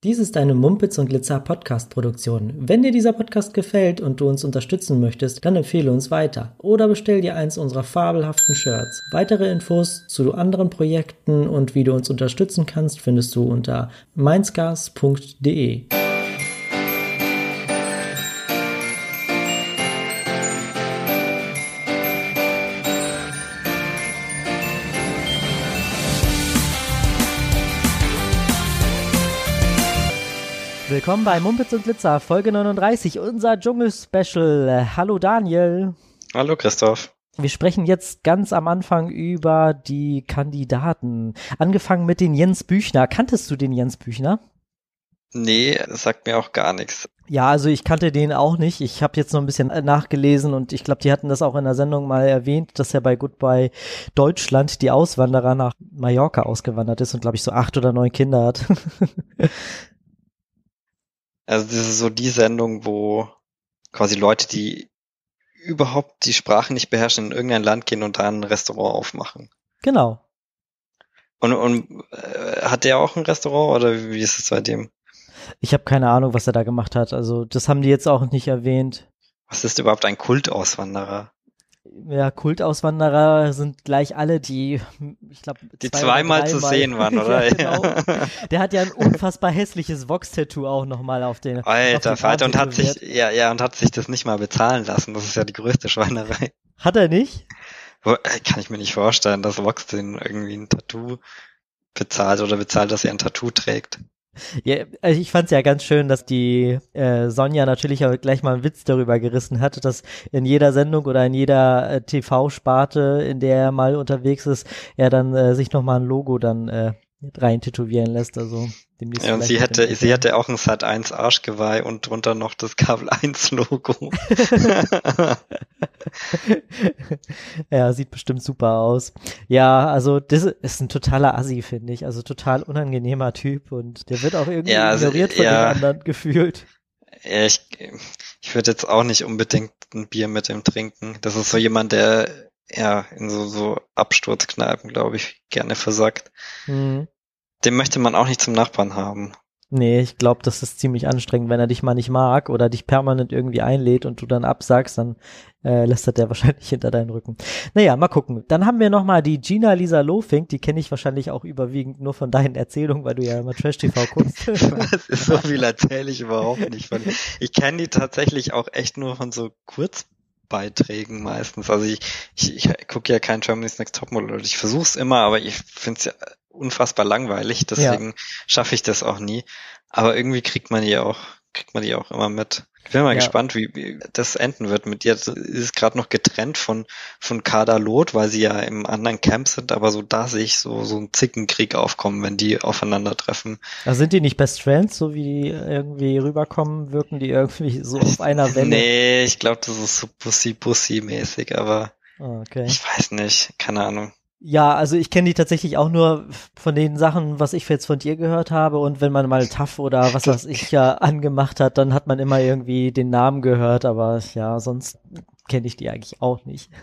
Dies ist eine Mumpitz und Glitzer Podcast-Produktion. Wenn dir dieser Podcast gefällt und du uns unterstützen möchtest, dann empfehle uns weiter oder bestell dir eins unserer fabelhaften Shirts. Weitere Infos zu anderen Projekten und wie du uns unterstützen kannst, findest du unter meinscars.de. Willkommen bei Mumpitz und Glitzer, Folge 39, unser Dschungel-Special. Hallo Daniel. Hallo Christoph. Wir sprechen jetzt ganz am Anfang über die Kandidaten. Angefangen mit den Jens Büchner. Kanntest du den Jens Büchner? Nee, das sagt mir auch gar nichts. Ja, also ich kannte den auch nicht. Ich habe jetzt noch ein bisschen nachgelesen und ich glaube, die hatten das auch in der Sendung mal erwähnt, dass er bei Goodbye Deutschland die Auswanderer nach Mallorca ausgewandert ist und glaube ich so 8 oder 9 Kinder hat. Also das ist so die Sendung, wo quasi Leute, die überhaupt die Sprache nicht beherrschen, in irgendein Land gehen und da ein Restaurant aufmachen. Genau. Und hat der auch ein Restaurant oder wie ist es bei dem? Ich habe keine Ahnung, was er da gemacht hat. Also das haben die jetzt auch nicht erwähnt. Was ist überhaupt ein Kultauswanderer? Ja, Kultauswanderer sind gleich alle, die, ich glaube, die zweimal zu sehen waren, oder? Ja, genau. Der hat ja ein unfassbar hässliches Vox-Tattoo auch nochmal auf den Alter, auf den Arm und hat sich, und hat sich das nicht mal bezahlen lassen. Das ist ja die größte Schweinerei. Hat er nicht? Kann ich mir nicht vorstellen, dass Vox den irgendwie ein Tattoo bezahlt oder bezahlt, dass er ein Tattoo trägt. Ja, also ich fand's ja ganz schön, dass die Sonja natürlich auch gleich mal einen Witz darüber gerissen hat, dass in jeder Sendung oder in jeder TV-Sparte, in der er mal unterwegs ist, er dann sich nochmal ein Logo dann rein tätowieren lässt. Also demnächst. Ja, und sie hätte auch ein Sat.1 Arschgeweih und drunter noch das Kabel 1 Logo. Ja, sieht bestimmt super aus. Ja, also das ist ein totaler Assi, finde ich. Also total unangenehmer Typ und der wird auch irgendwie ignoriert von den anderen gefühlt. Ja, ich würde jetzt auch nicht unbedingt ein Bier mit ihm trinken. Das ist so jemand, der in so Absturzkneipen, glaube ich, gerne versackt. Mhm. Den möchte man auch nicht zum Nachbarn haben. Nee, ich glaube, das ist ziemlich anstrengend, wenn er dich mal nicht mag oder dich permanent irgendwie einlädt und du dann absagst, dann lästert der wahrscheinlich hinter deinen Rücken. Naja, mal gucken. Dann haben wir nochmal die Gina Lisa Lofink, die kenne ich wahrscheinlich auch überwiegend nur von deinen Erzählungen, weil du ja immer Trash-TV guckst. Das ist so viel erzähle ich überhaupt nicht von. Ich kenne die tatsächlich auch echt nur von so Kurzbeiträgen meistens. Also ich gucke ja kein Germany's Next Topmodel oder ich versuche es immer, aber ich finde es ja unfassbar langweilig, deswegen schaffe ich das auch nie. Aber irgendwie kriegt man die auch immer mit. Ich bin mal gespannt, wie das enden wird. Mit ihr ist gerade noch getrennt von Kader Loth, weil sie ja im anderen Camp sind, aber so da sehe ich so einen Zickenkrieg aufkommen, wenn die aufeinandertreffen. Also sind die nicht Best Friends, so wie die irgendwie rüberkommen, wirken die irgendwie so auf einer Welle? Nee, ich glaube, das ist so Bussi-mäßig, aber okay. Ich weiß nicht, keine Ahnung. Ja, also ich kenne die tatsächlich auch nur von den Sachen, was ich jetzt von dir gehört habe und wenn man mal TAF oder was weiß ich ja angemacht hat, dann hat man immer irgendwie den Namen gehört, aber ja, sonst kenne ich die eigentlich auch nicht.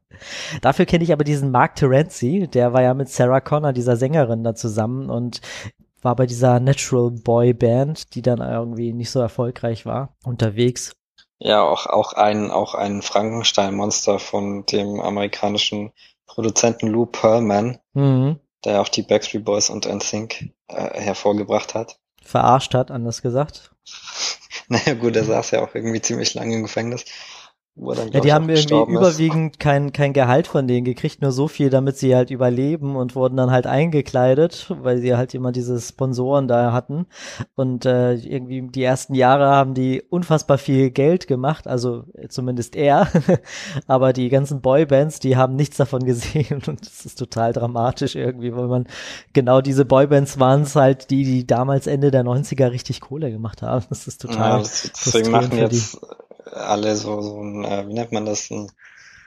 Dafür kenne ich aber diesen Mark Terenzi, der war ja mit Sarah Connor, dieser Sängerin, da zusammen und war bei dieser Natural Boy Band, die dann irgendwie nicht so erfolgreich war, unterwegs. Ja, auch ein Frankenstein-Monster von dem amerikanischen Produzenten Lou Pearlman, der auch die Backstreet Boys und NSYNC hervorgebracht hat. Verarscht hat, anders gesagt. Naja gut, er saß ja auch irgendwie ziemlich lange im Gefängnis. Wo er dann, ja, die haben irgendwie überwiegend kein Gehalt von denen gekriegt, nur so viel, damit sie halt überleben und wurden dann halt eingekleidet, weil sie halt immer diese Sponsoren da hatten und irgendwie die ersten Jahre haben die unfassbar viel Geld gemacht, also zumindest er, aber die ganzen Boybands, die haben nichts davon gesehen und das ist total dramatisch irgendwie, weil man genau diese Boybands waren es halt die damals Ende der 90er richtig Kohle gemacht haben, das ist total deswegen machen jetzt alle so ein, wie nennt man das,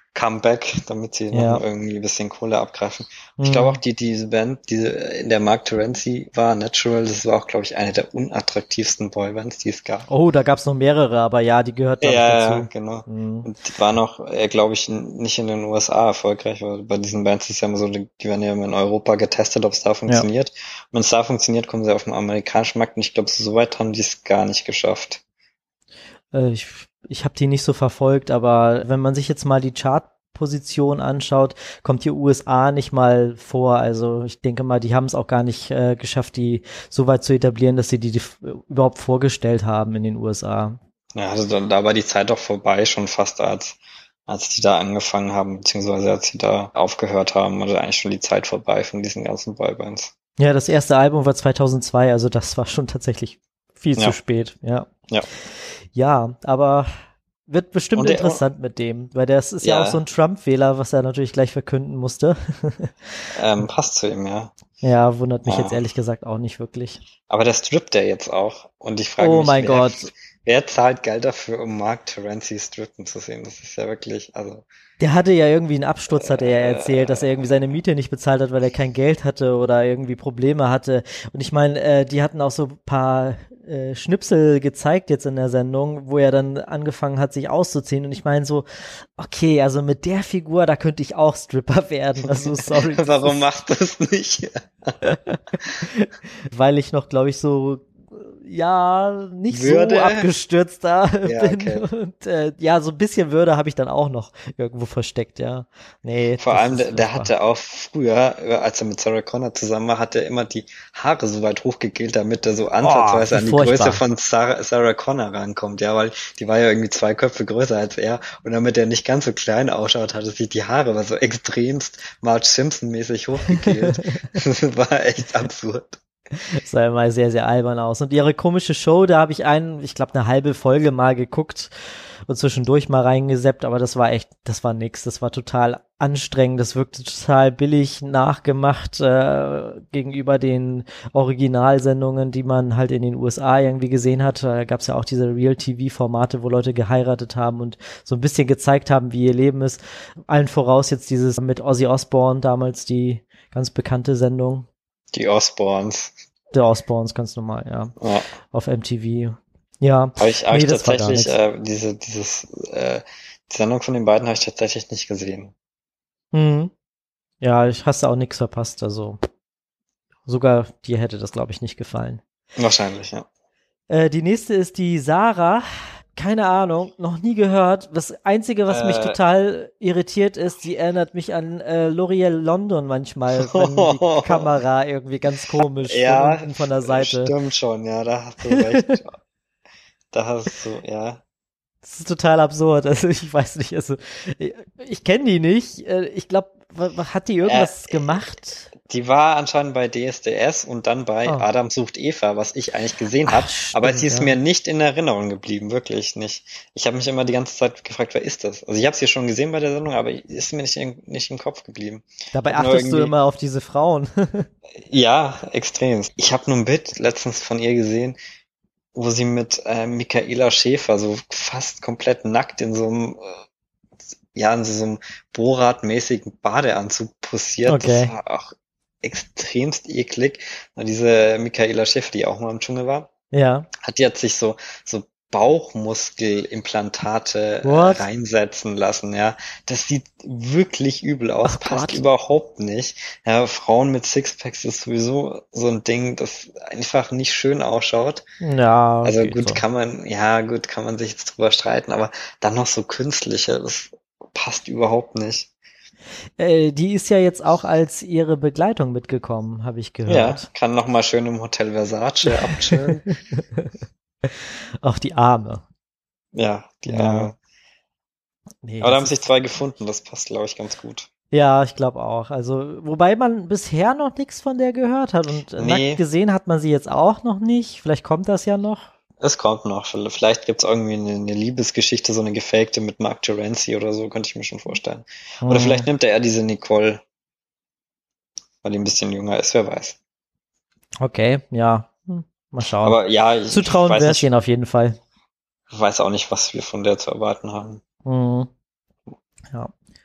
Comeback, damit sie Ja. noch irgendwie ein bisschen Kohle abgreifen. Ich glaube auch, diese Band, die in der Mark Terenzi war, Natural, das war auch, glaube ich, eine der unattraktivsten Boybands, die es gab. Oh, da gab's noch mehrere, aber ja, die gehört, glaube ich, Ja, dazu. genau. Mhm. Und die waren auch, glaube ich, nicht in den USA erfolgreich, weil bei diesen Bands ist ja immer so, die werden ja immer in Europa getestet, ob es da funktioniert. Und wenn es da funktioniert, kommen sie auf den amerikanischen Markt und ich glaube, so weit haben die es gar nicht geschafft. Ich habe die nicht so verfolgt, aber wenn man sich jetzt mal die Chartposition anschaut, kommt die USA nicht mal vor. Also ich denke mal, die haben es auch gar nicht geschafft, die so weit zu etablieren, dass sie die überhaupt vorgestellt haben in den USA. Ja, also da war die Zeit doch vorbei, schon fast als die da angefangen haben, beziehungsweise als sie da aufgehört haben, also eigentlich schon die Zeit vorbei von diesen ganzen Boybands. Ja, das erste Album war 2002, also das war schon tatsächlich viel zu spät. Ja. Ja, aber wird bestimmt interessant mit dem, weil das ist ja auch so ein Trump-Wähler, was er natürlich gleich verkünden musste. Passt zu ihm, ja. Ja, wundert mich jetzt ehrlich gesagt auch nicht wirklich. Aber der strippt ja jetzt auch. Und ich frage mich, wer zahlt Geld dafür, um Mark Terenzi strippen zu sehen? Das ist ja wirklich, also. Der hatte ja irgendwie einen Absturz, hat er ja erzählt, dass er irgendwie seine Miete nicht bezahlt hat, weil er kein Geld hatte oder irgendwie Probleme hatte. Und ich meine, die hatten auch so ein paar Schnipsel gezeigt jetzt in der Sendung, wo er dann angefangen hat, sich auszuziehen. Und ich meine so, okay, also mit der Figur, da könnte ich auch Stripper werden. Also sorry. Warum macht das nicht? Weil ich noch, glaube ich, so nicht so abgestürzt da bin. Okay. Und ja, so ein bisschen Würde habe ich dann auch noch irgendwo versteckt, ja. Nee. Vor allem, der hatte auch früher, als er mit Sarah Connor zusammen war, hat er immer die Haare so weit hochgegelt, damit er so ansatzweise an die Größe von Sarah Connor rankommt, ja, weil die war ja irgendwie 2 Köpfe größer als er und damit er nicht ganz so klein ausschaut, hat er sich die Haare aber so extremst Marge Simpson-mäßig hochgegelt. Das war echt absurd. Das sah immer sehr, sehr albern aus. Und ihre komische Show, da habe ich ich glaube, eine halbe Folge mal geguckt und zwischendurch mal reingeseppt, aber das war nix. Das war total anstrengend. Das wirkte total billig nachgemacht gegenüber den Originalsendungen, die man halt in den USA irgendwie gesehen hat. Da gab es ja auch diese Real-TV-Formate, wo Leute geheiratet haben und so ein bisschen gezeigt haben, wie ihr Leben ist. Allen voraus jetzt dieses mit Ozzy Osbourne, damals die ganz bekannte Sendung. Die Osbournes. Der Osbournes, ganz normal, ja. Auf MTV. Ja. Habe ich tatsächlich, die Sendung von den beiden habe ich tatsächlich nicht gesehen. Ja, ich hast auch nichts verpasst, also sogar dir hätte das, glaube ich, nicht gefallen. Wahrscheinlich, ja. Die nächste ist die Sarah. Keine Ahnung, noch nie gehört. Das Einzige, was mich total irritiert ist, sie erinnert mich an L'Oreal London manchmal, wenn die Kamera irgendwie ganz komisch von unten von der Seite. Stimmt schon, ja, da hast du recht. Ja. Das ist total absurd, also ich weiß nicht, also ich kenne die nicht. Ich glaube, hat die irgendwas gemacht? Die war anscheinend bei DSDS und dann bei Adam sucht Eva, was ich eigentlich gesehen habe. Aber sie ist mir nicht in Erinnerung geblieben, wirklich nicht. Ich habe mich immer die ganze Zeit gefragt, wer ist das? Also ich habe sie schon gesehen bei der Sendung, aber ist mir nicht im Kopf geblieben. Dabei achtest du immer auf diese Frauen. Ja, extrem. Ich habe nur ein Bild letztens von ihr gesehen, wo sie mit Michaela Schäfer so fast komplett nackt in so einem Borat-mäßigen Badeanzug posiert. Okay. Das war auch extremst eklig. Diese Michaela Schäfer, die auch mal im Dschungel war, die hat sich so Bauchmuskelimplantate reinsetzen lassen, ja. Das sieht wirklich übel aus, passt überhaupt nicht. Ja, Frauen mit Sixpacks ist sowieso so ein Ding, das einfach nicht schön ausschaut. Ja. Also kann man sich jetzt drüber streiten, aber dann noch so künstliche, das passt überhaupt nicht. Die ist ja jetzt auch als ihre Begleitung mitgekommen, habe ich gehört. Ja, kann noch mal schön im Hotel Versace abchillen. Auch die Arme. Ja, die Arme. Nee, aber da haben sich 2 gefunden, das passt, glaube ich, ganz gut. Ja, ich glaube auch. Also, wobei man bisher noch nichts von der gehört hat und nackt gesehen hat man sie jetzt auch noch nicht. Vielleicht kommt das ja noch. Es kommt noch. Vielleicht gibt's irgendwie eine Liebesgeschichte, so eine gefakte mit Mark Terenzi oder so, könnte ich mir schon vorstellen. Oder vielleicht nimmt er diese Nicole, weil die ein bisschen jünger ist, wer weiß. Okay, ja. Mal schauen. Aber ja, zutrauen wäre es ihnen auf jeden Fall. Ich weiß auch nicht, was wir von der zu erwarten haben. Ja.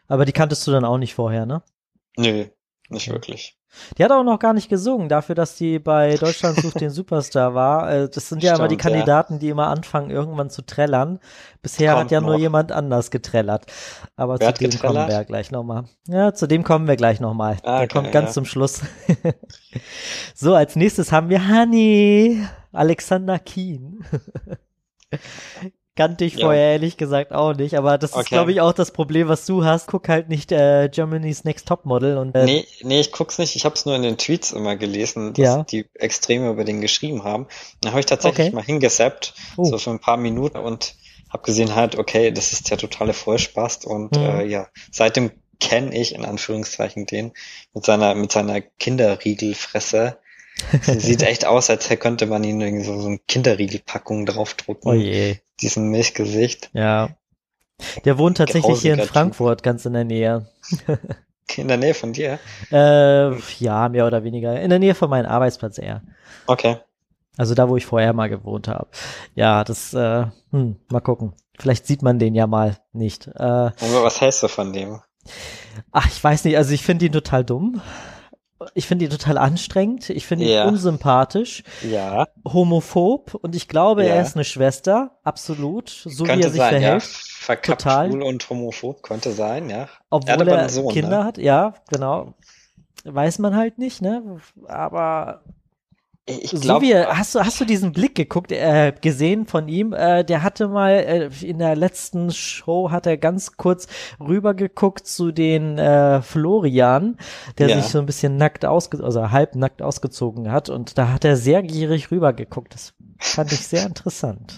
Aber die kanntest du dann auch nicht vorher, ne? Nö, nicht wirklich. Die hat auch noch gar nicht gesungen, dafür, dass die bei Deutschland sucht den Superstar war. Das sind ja immer die Stimmt, ja. Kandidaten, die immer anfangen, irgendwann zu trällern. Bisher hat Kommt ja nur noch. jemand anders geträllert. Aber Wer zu hat dem kommen geträllert? wir ja gleich nochmal. Ja, zu dem kommen wir gleich nochmal. Ah, Der okay, kommt ganz ja. zum Schluss. So, als nächstes haben wir Honey, Alexander Keen. Kannte ich Ja. vorher ehrlich gesagt auch nicht, aber das ist, Okay. glaube ich, auch das Problem, was du hast. Guck halt nicht Germany's Next Topmodel und Nee, ich guck's nicht. Ich habe es nur in den Tweets immer gelesen, dass Ja. die Extreme über den geschrieben haben. Dann habe ich tatsächlich Okay. mal hingesappt, Oh. so für ein paar Minuten und habe gesehen halt, okay, das ist der totale Vollspaß und ja, seitdem kenne ich in Anführungszeichen den mit seiner Kinderriegelfresse. Sieht echt aus, als könnte man ihn irgendwie so eine Kinderriegelpackung draufdrucken. Oh je. Diesen Milchgesicht. Ja. Der wohnt tatsächlich hier in Grausiger Frankfurt, ganz in der Nähe. In der Nähe von dir? Ja, mehr oder weniger. In der Nähe von meinem Arbeitsplatz eher. Okay. Also da, wo ich vorher mal gewohnt habe. Ja, das, mal gucken. Vielleicht sieht man den ja mal nicht. Aber was hältst du von dem? Ach, ich weiß nicht, also ich finde ihn total dumm. Ich finde ihn total anstrengend. Ich finde ihn Ja. unsympathisch, Ja, homophob und ich glaube, Ja. er ist eine Schwester, absolut, so wie könnte er sich sein, verhält. ja. Verkappt, Total. schwul und homophob, könnte sein, ja. Obwohl Er hat aber er einen Sohn, Kinder ne? hat, ja, genau. Weiß man halt nicht, ne? Aber Ich so glaube, wie hast du diesen Blick gesehen von ihm? Der hatte mal in der letzten Show hat er ganz kurz rübergeguckt zu den Florian, der Ja. sich so ein bisschen also halbnackt ausgezogen hat und da hat er sehr gierig rübergeguckt. Das fand ich sehr interessant.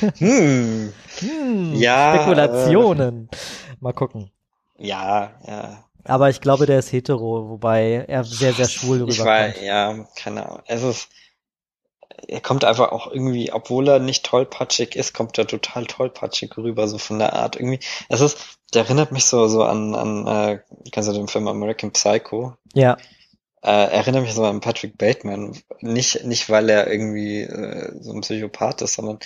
Ja, Spekulationen. Mal gucken. ja. Aber ich glaube, der ist hetero, wobei er sehr, sehr schwul Ich war, rüberkommt. ja, keine Ahnung. Er kommt einfach auch irgendwie, obwohl er nicht tollpatschig ist, kommt er total tollpatschig rüber, so von der Art irgendwie. Der erinnert mich so an, kennst du den Film American Psycho? Ja, Erinnert mich so an Patrick Bateman. Nicht weil er irgendwie so ein Psychopath ist, sondern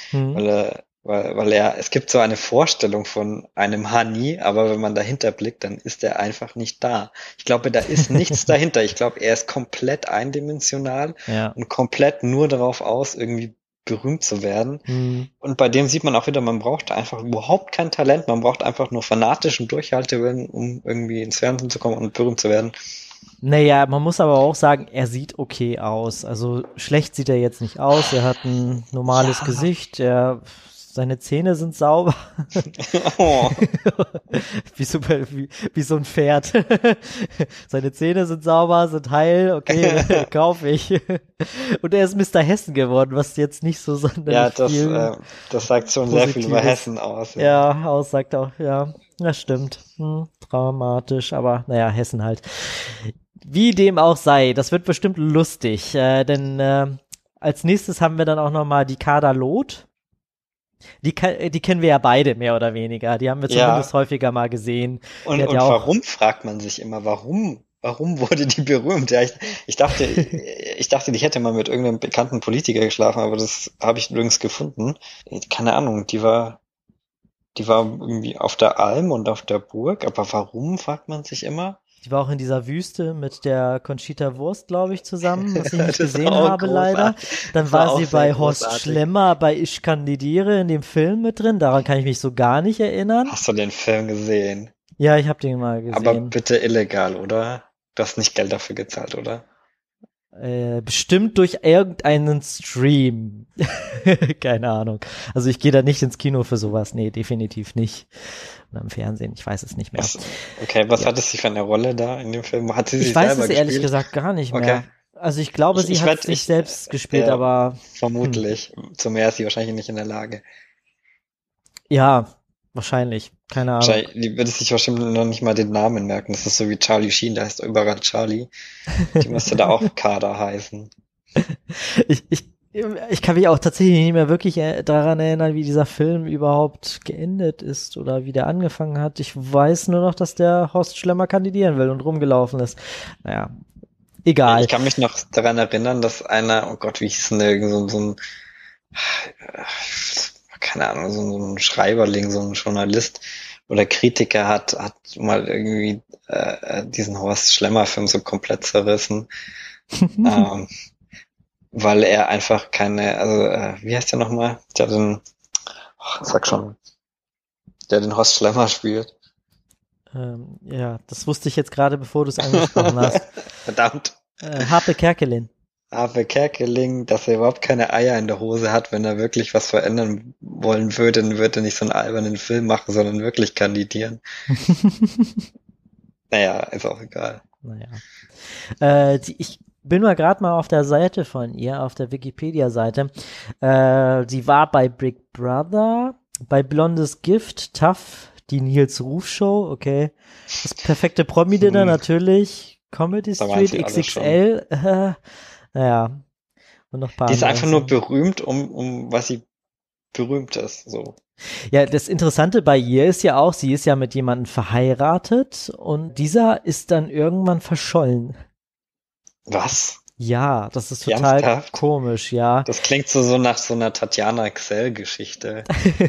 weil es gibt so eine Vorstellung von einem Honey, aber wenn man dahinter blickt, dann ist er einfach nicht da. Ich glaube, da ist nichts dahinter. Ich glaube, er ist komplett eindimensional ja. und komplett nur darauf aus, irgendwie berühmt zu werden. Und bei dem sieht man auch wieder, man braucht einfach überhaupt kein Talent, man braucht einfach nur fanatischen Durchhaltewillen, um irgendwie ins Fernsehen zu kommen und berühmt zu werden. Naja, man muss aber auch sagen, er sieht okay aus. Also schlecht sieht er jetzt nicht aus. Er hat ein normales Ja. Gesicht. Seine Zähne sind sauber. Oh. wie so ein Pferd. Seine Zähne sind sauber, sind heil. Okay, kaufe ich. Und er ist Mr. Hessen geworden, was jetzt nicht so sonderlich Ja, das sagt schon sehr viel über Positives. Hessen aus. Ja, aussagt auch, ja. Das stimmt. Dramatisch, aber naja, Hessen halt. Wie dem auch sei, das wird bestimmt lustig, denn als nächstes haben wir dann auch nochmal die Kader Loth. Die kennen wir ja beide mehr oder weniger. Die haben wir zumindest häufiger mal gesehen. Und ja warum, fragt man sich immer, warum wurde die berühmt? Ja, ich dachte, die hätte mal mit irgendeinem bekannten Politiker geschlafen, aber das habe ich nirgends gefunden. Keine Ahnung, die war irgendwie auf der Alm und auf der Burg, aber warum, fragt man sich immer. Die war auch in dieser Wüste mit der Conchita Wurst, glaube ich, zusammen, was ich nicht Das gesehen war auch habe, leider. Dann war sie bei Horst Schlemmer bei Ich kandidiere in dem Film mit drin. Daran kann ich mich so gar nicht erinnern. Hast du den Film gesehen? Ja, ich habe den mal gesehen. Aber bitte illegal, oder? Du hast nicht Geld dafür gezahlt, oder? Bestimmt durch irgendeinen Stream. Keine Ahnung. Also ich gehe da nicht ins Kino für sowas. Nee, definitiv nicht. Oder im Fernsehen, ich weiß es nicht mehr. Was hatte sie für eine Rolle da in dem Film? Hat sie sich ich weiß selber es ehrlich gespielt? gesagt gar nicht mehr. Okay. Also ich glaube, sie hat sich selbst gespielt, aber... Vermutlich. Zu mehr ist sie wahrscheinlich nicht in der Lage. Ja, wahrscheinlich. Keine Ahnung. Die würde sich wahrscheinlich noch nicht mal den Namen merken. Das ist so wie Charlie Sheen, der heißt überall Charlie. Die müsste da auch Kader heißen. Ich kann mich auch tatsächlich nicht mehr wirklich daran erinnern, wie dieser Film überhaupt geendet ist oder wie der angefangen hat. Ich weiß nur noch, dass der Horst Schlemmer kandidieren will und rumgelaufen ist. Naja, egal. Ich kann mich noch daran erinnern, dass einer, oh Gott, wie hieß denn der, so ein keine Ahnung, so ein Schreiberling, so ein Journalist, oder Kritiker hat mal irgendwie diesen Horst Schlemmer-Film so komplett zerrissen, ähm, weil er einfach wie heißt der nochmal? Sag schon, der den Horst Schlemmer spielt. Ja, das wusste ich jetzt gerade, bevor du es angesprochen hast. Verdammt. Harpe Kerkeling. Harpe Kerkeling, dass er überhaupt keine Eier in der Hose hat, wenn er wirklich was verändern wollen würde, dann würde er nicht so einen albernen Film machen, sondern wirklich kandidieren. Naja, ist auch egal. Naja. Ich bin mal auf der Seite von ihr, auf der Wikipedia-Seite. Sie war bei Big Brother, bei Blondes Gift, Tough, die Nils Ruf Show, okay. Das perfekte Promi-Dinner natürlich, Comedy Street, XXL, naja. Und noch ein paar Die ist andere einfach nur Sachen. berühmt, um was sie berühmt ist, so. Ja, das Interessante bei ihr ist ja auch, sie ist ja mit jemandem verheiratet und dieser ist dann irgendwann verschollen. Was? Ja, das ist total Ernsthaft? komisch, ja. Das klingt so nach so einer Tatjana Xell-Geschichte.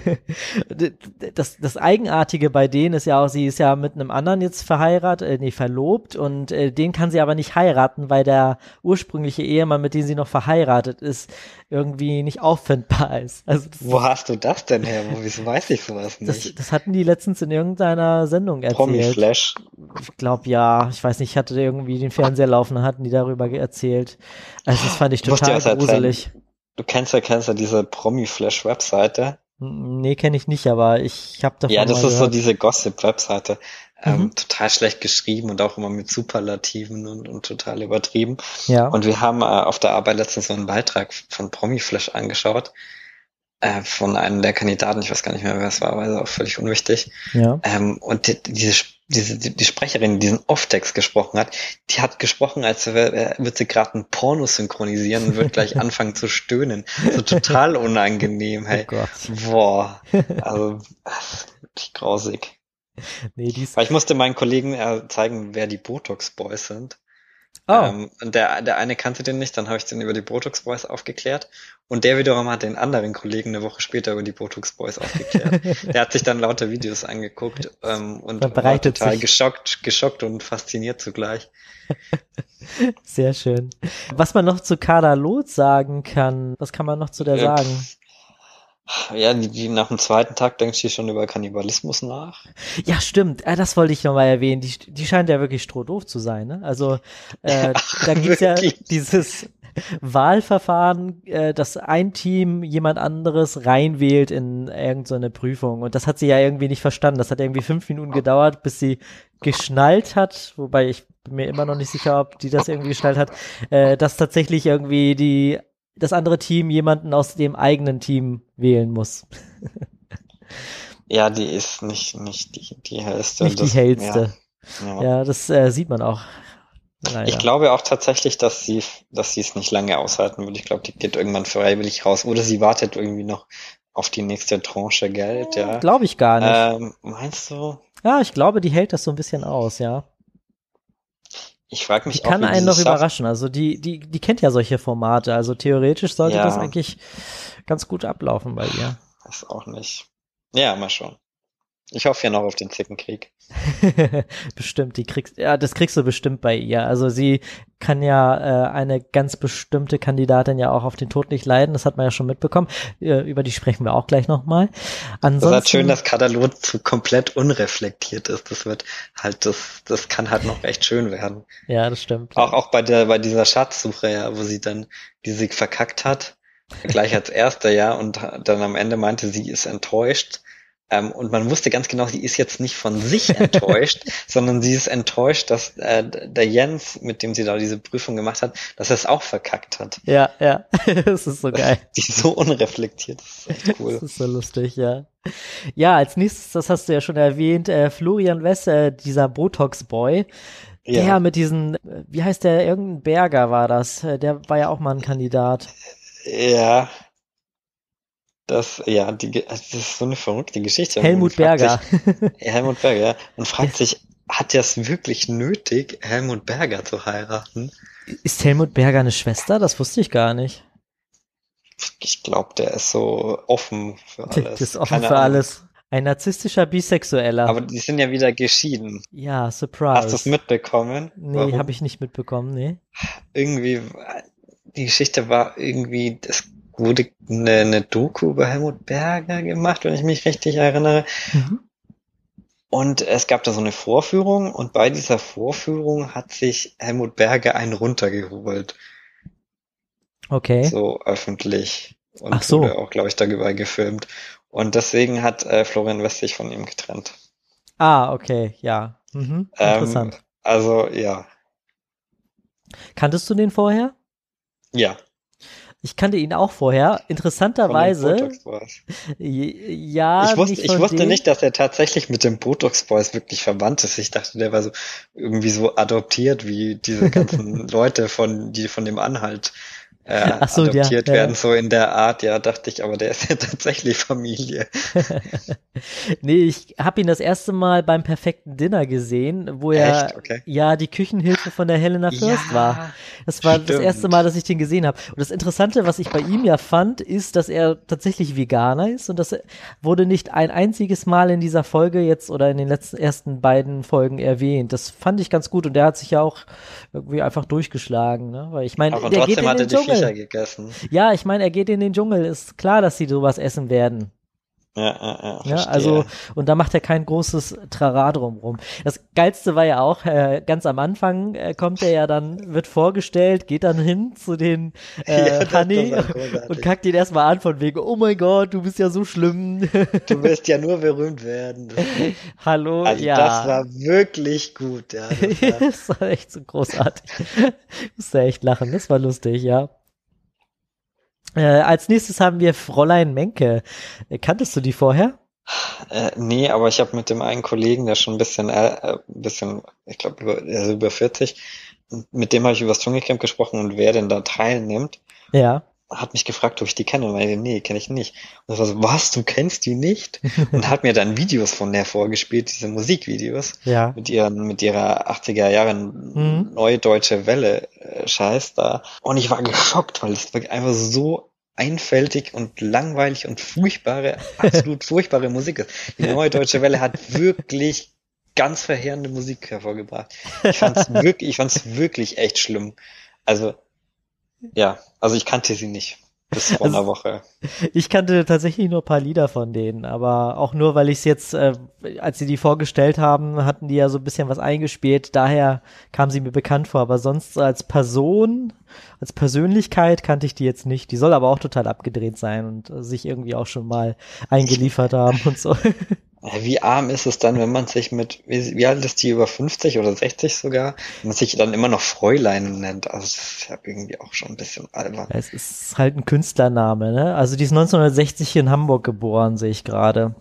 Das Eigenartige bei denen ist ja auch, sie ist ja mit einem anderen jetzt verlobt und den kann sie aber nicht heiraten, weil der ursprüngliche Ehemann, mit dem sie noch verheiratet ist, irgendwie nicht auffindbar ist. Also Wo hast du das denn her? Wieso weiß ich sowas nicht? das hatten die letztens in irgendeiner Sendung erzählt. Promi-Flash. Ich glaube, ja. Ich weiß nicht, ich hatte irgendwie den Fernseher laufen, hatten die darüber erzählt. Also das fand ich total gruselig. Du kennst ja diese Promi-Flash-Webseite. Nee, kenne ich nicht, aber ich habe davon Ja, das mal ist so gehört. diese Gossip-Webseite. Total schlecht geschrieben und auch immer mit Superlativen und total übertrieben. Ja. Und wir haben auf der Arbeit letztens so einen Beitrag von Promi-Flash angeschaut, von einem der Kandidaten, ich weiß gar nicht mehr, wer es war, weil auch völlig unwichtig. Ja. Und die Sprecherin, die diesen Off-Text gesprochen hat, die hat gesprochen, als würde sie gerade ein Porno synchronisieren und wird gleich anfangen zu stöhnen. So total unangenehm, hey. Oh Gott. Boah, also wirklich grausig. Nee, Weil ich musste meinen Kollegen zeigen, wer die Botox Boys sind. Oh. Und der eine kannte den nicht, dann habe ich den über die Botox Boys aufgeklärt. Und der wiederum hat den anderen Kollegen eine Woche später über die Botox Boys aufgeklärt. Der hat sich dann lauter Videos angeguckt und war total geschockt und fasziniert zugleich. Sehr schön. Was man noch zu Kader Loth sagen kann, was kann man noch zu der sagen? Ja, die nach dem zweiten Tag denkt sie schon über Kannibalismus nach. Ja, stimmt. Das wollte ich nochmal erwähnen. Die scheint ja wirklich strohdoof zu sein, ne? Also, da gibt's ja dieses Wahlverfahren, dass ein Team jemand anderes reinwählt in irgendeine Prüfung. Und das hat sie ja irgendwie nicht verstanden. Das hat irgendwie 5 Minuten gedauert, bis sie geschnallt hat, wobei ich bin mir immer noch nicht sicher, ob die das irgendwie geschnallt hat, dass tatsächlich irgendwie das andere Team jemanden aus dem eigenen Team wählen muss. Ja, die ist nicht die hellste. Nicht die hellste. Ja, das sieht man auch. Leider. Ich glaube auch tatsächlich, dass sie es nicht lange aushalten wird. Ich glaube, die geht irgendwann freiwillig raus. Oder sie wartet irgendwie noch auf die nächste Tranche Geld, ja. Glaube ich gar nicht. Meinst du? Ja, ich glaube, die hält das so ein bisschen aus, ja. Ich frage mich die kann einen noch überraschen. Also die kennt ja solche Formate. Also theoretisch sollte das eigentlich ganz gut ablaufen bei ihr. Weiß auch nicht. Ja, mal schauen. Ich hoffe ja noch auf den Zickenkrieg. Bestimmt, das kriegst du bestimmt bei ihr. Also sie kann ja eine ganz bestimmte Kandidatin ja auch auf den Tod nicht leiden. Das hat man ja schon mitbekommen. Über die sprechen wir auch gleich nochmal. Das ist halt schön, dass Kader Loth so komplett unreflektiert ist. Das wird halt, das kann halt noch echt schön werden. Ja, das stimmt. Auch bei dieser Schatzsuche, ja, wo sie dann, die sich verkackt hat, gleich als Erster, ja, und dann am Ende meinte, sie ist enttäuscht. Und man wusste ganz genau, sie ist jetzt nicht von sich enttäuscht, sondern sie ist enttäuscht, dass der Jens, mit dem sie da diese Prüfung gemacht hat, dass er es auch verkackt hat. Ja, das ist so geil. Die ist so unreflektiert, das ist echt cool. Das ist so lustig, ja. Ja, als nächstes, das hast du ja schon erwähnt, Florian Wess, dieser Botox-Boy, der mit diesen, wie heißt der, irgendein Berger war das, der war ja auch mal ein Kandidat. Ja. Das ist so eine verrückte Geschichte. Helmut Berger. Helmut Berger, ja. Man fragt sich, hat er es wirklich nötig, Helmut Berger zu heiraten? Ist Helmut Berger eine Schwester? Das wusste ich gar nicht. Ich glaube, der ist so offen für alles. Der ist offen für alles. Ein narzisstischer Bisexueller. Aber die sind ja wieder geschieden. Ja, Hast du es Surprise. mitbekommen? Nee, Warum? habe ich nicht mitbekommen, nee. Irgendwie, die Geschichte war irgendwie, es wurde eine Doku über Helmut Berger gemacht, wenn ich mich richtig erinnere. Mhm. Und es gab da so eine Vorführung und bei dieser Vorführung hat sich Helmut Berger einen runtergeholt, Okay. so öffentlich. Ach Und so. wurde auch, glaube ich, dabei gefilmt. Und deswegen hat Florian West sich von ihm getrennt. Ah, okay, ja. Mhm. Interessant. Also, ja. Kanntest du den vorher? Ja, Ich kannte ihn auch vorher. von den Interessanterweise, Botox Boys. ja, nicht Ich von wusste dem. nicht, dass er tatsächlich mit den Botox Boys wirklich verwandt ist. Ich dachte, der war so irgendwie so adoptiert, wie diese ganzen Leute die von dem Anhalt Ach so, ja, adoptiert ja. werden, so in der Art. Ja, dachte ich, aber der ist ja tatsächlich Familie. Nee, ich habe ihn das erste Mal beim perfekten Dinner gesehen, wo er Echt? Okay. ja die Küchenhilfe von der Helena Fürst war. Ja, Das war das erste stimmt. Mal, dass ich den gesehen habe. Und das Interessante, was ich bei ihm ja fand, ist, dass er tatsächlich Veganer ist und das wurde nicht ein einziges Mal in dieser Folge jetzt oder in den ersten beiden Folgen erwähnt. Das fand ich ganz gut und der hat sich ja auch irgendwie einfach durchgeschlagen, ne? Weil ich meine, Aber der geht trotzdem in hat er den die Viecher Dschungel. gegessen. Ja, ich meine, er geht in den Dschungel. Ist klar, dass sie sowas essen werden. Ja, Ja, also, verstehe. und da macht er kein großes Trara drumrum. Das Geilste war ja auch, ganz am Anfang kommt er ja dann, wird vorgestellt, geht dann hin zu den Ja, das Honey war und großartig. kackt ihn erstmal an von wegen, oh mein Gott, du bist ja so schlimm. Du willst ja nur berühmt werden. Hallo, Also das ja. war wirklich gut, ja. Das war, Das war echt so großartig. Musste echt lachen, das war lustig, ja. Als nächstes haben wir Fräulein Menke. Kanntest du die vorher? nee, aber ich habe mit dem einen Kollegen, der schon ein bisschen, ich glaube, er ist über 40, und mit dem habe ich über das Dschungelcamp gesprochen und wer denn da teilnimmt, Ja. hat mich gefragt, ob ich die kenne. Und ich meinte, nee, kenne ich nicht. Und ich war so, was, du kennst die nicht? Und hat mir dann Videos von der vorgespielt, diese Musikvideos, Ja. mit ihrer 80er Jahre Mhm. Neue Deutsche Welle Scheiß da. Und ich war geschockt, weil es wirklich einfach so einfältig und langweilig und absolut furchtbare Musik ist. Die Neue Deutsche Welle hat wirklich ganz verheerende Musik hervorgebracht. Ich fand's wirklich echt schlimm. Also, ja, also ich kannte sie nicht. Bis vor einer Also, Woche. ich kannte tatsächlich nur ein paar Lieder von denen, aber auch nur, weil ich es jetzt, als sie die vorgestellt haben, hatten die ja so ein bisschen was eingespielt, daher kam sie mir bekannt vor, aber sonst als Person, als Persönlichkeit kannte ich die jetzt nicht. Die soll aber auch total abgedreht sein und sich irgendwie auch schon mal eingeliefert haben und so. Wie arm ist es dann, wenn man sich wie alt ist die, über 50 oder 60 sogar, wenn man sich dann immer noch Fräulein nennt? Also das ist ja irgendwie auch schon ein bisschen albern. Es ist halt ein Künstlername, ne? Also die ist 1960 hier in Hamburg geboren, sehe ich gerade.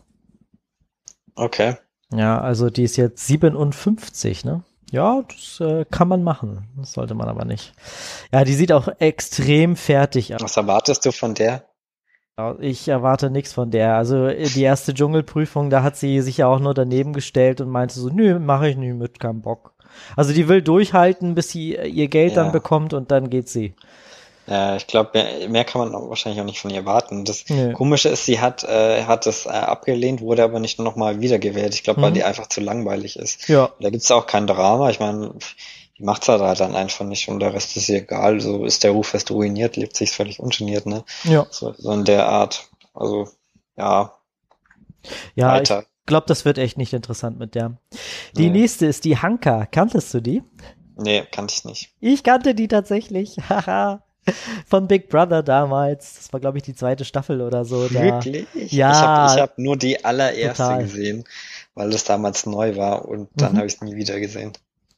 Okay. Ja, also die ist jetzt 57, ne? Ja, das kann man machen. Das sollte man aber nicht. Ja, die sieht auch extrem fertig aus. Was erwartest du von der? Ich erwarte nichts von der. Also die erste Dschungelprüfung, da hat sie sich ja auch nur daneben gestellt und meinte so, nö, mache ich nicht mit, kein Bock. Also die will durchhalten, bis sie ihr Geld dann Ja, bekommt und dann geht sie. ich glaube, mehr kann man wahrscheinlich auch nicht von ihr erwarten. Das Nö. Komische ist, sie hat es abgelehnt, wurde aber nicht nochmal wiedergewählt. Ich glaube, weil die Mhm. einfach zu langweilig ist. Ja. Da gibt's auch kein Drama. Ich meine, die macht's halt dann einfach nicht und der Rest ist ihr egal. So ist der Ruf fest ruiniert, lebt sich völlig ungeniert, ne? Ja. So in der Art. Also, ja, Ja, ich weiter. glaube, das wird echt nicht interessant mit der. Die Nee, nächste ist die Hanka. Kanntest du die? nee, kannte ich nicht. Ich kannte die tatsächlich. Haha. Von Big Brother damals. Das war, glaube ich, die zweite Staffel oder so. Da. Wirklich? Ich Ja, hab nur die allererste total. gesehen, weil das damals neu war und dann Mhm. habe ich es nie wieder gesehen.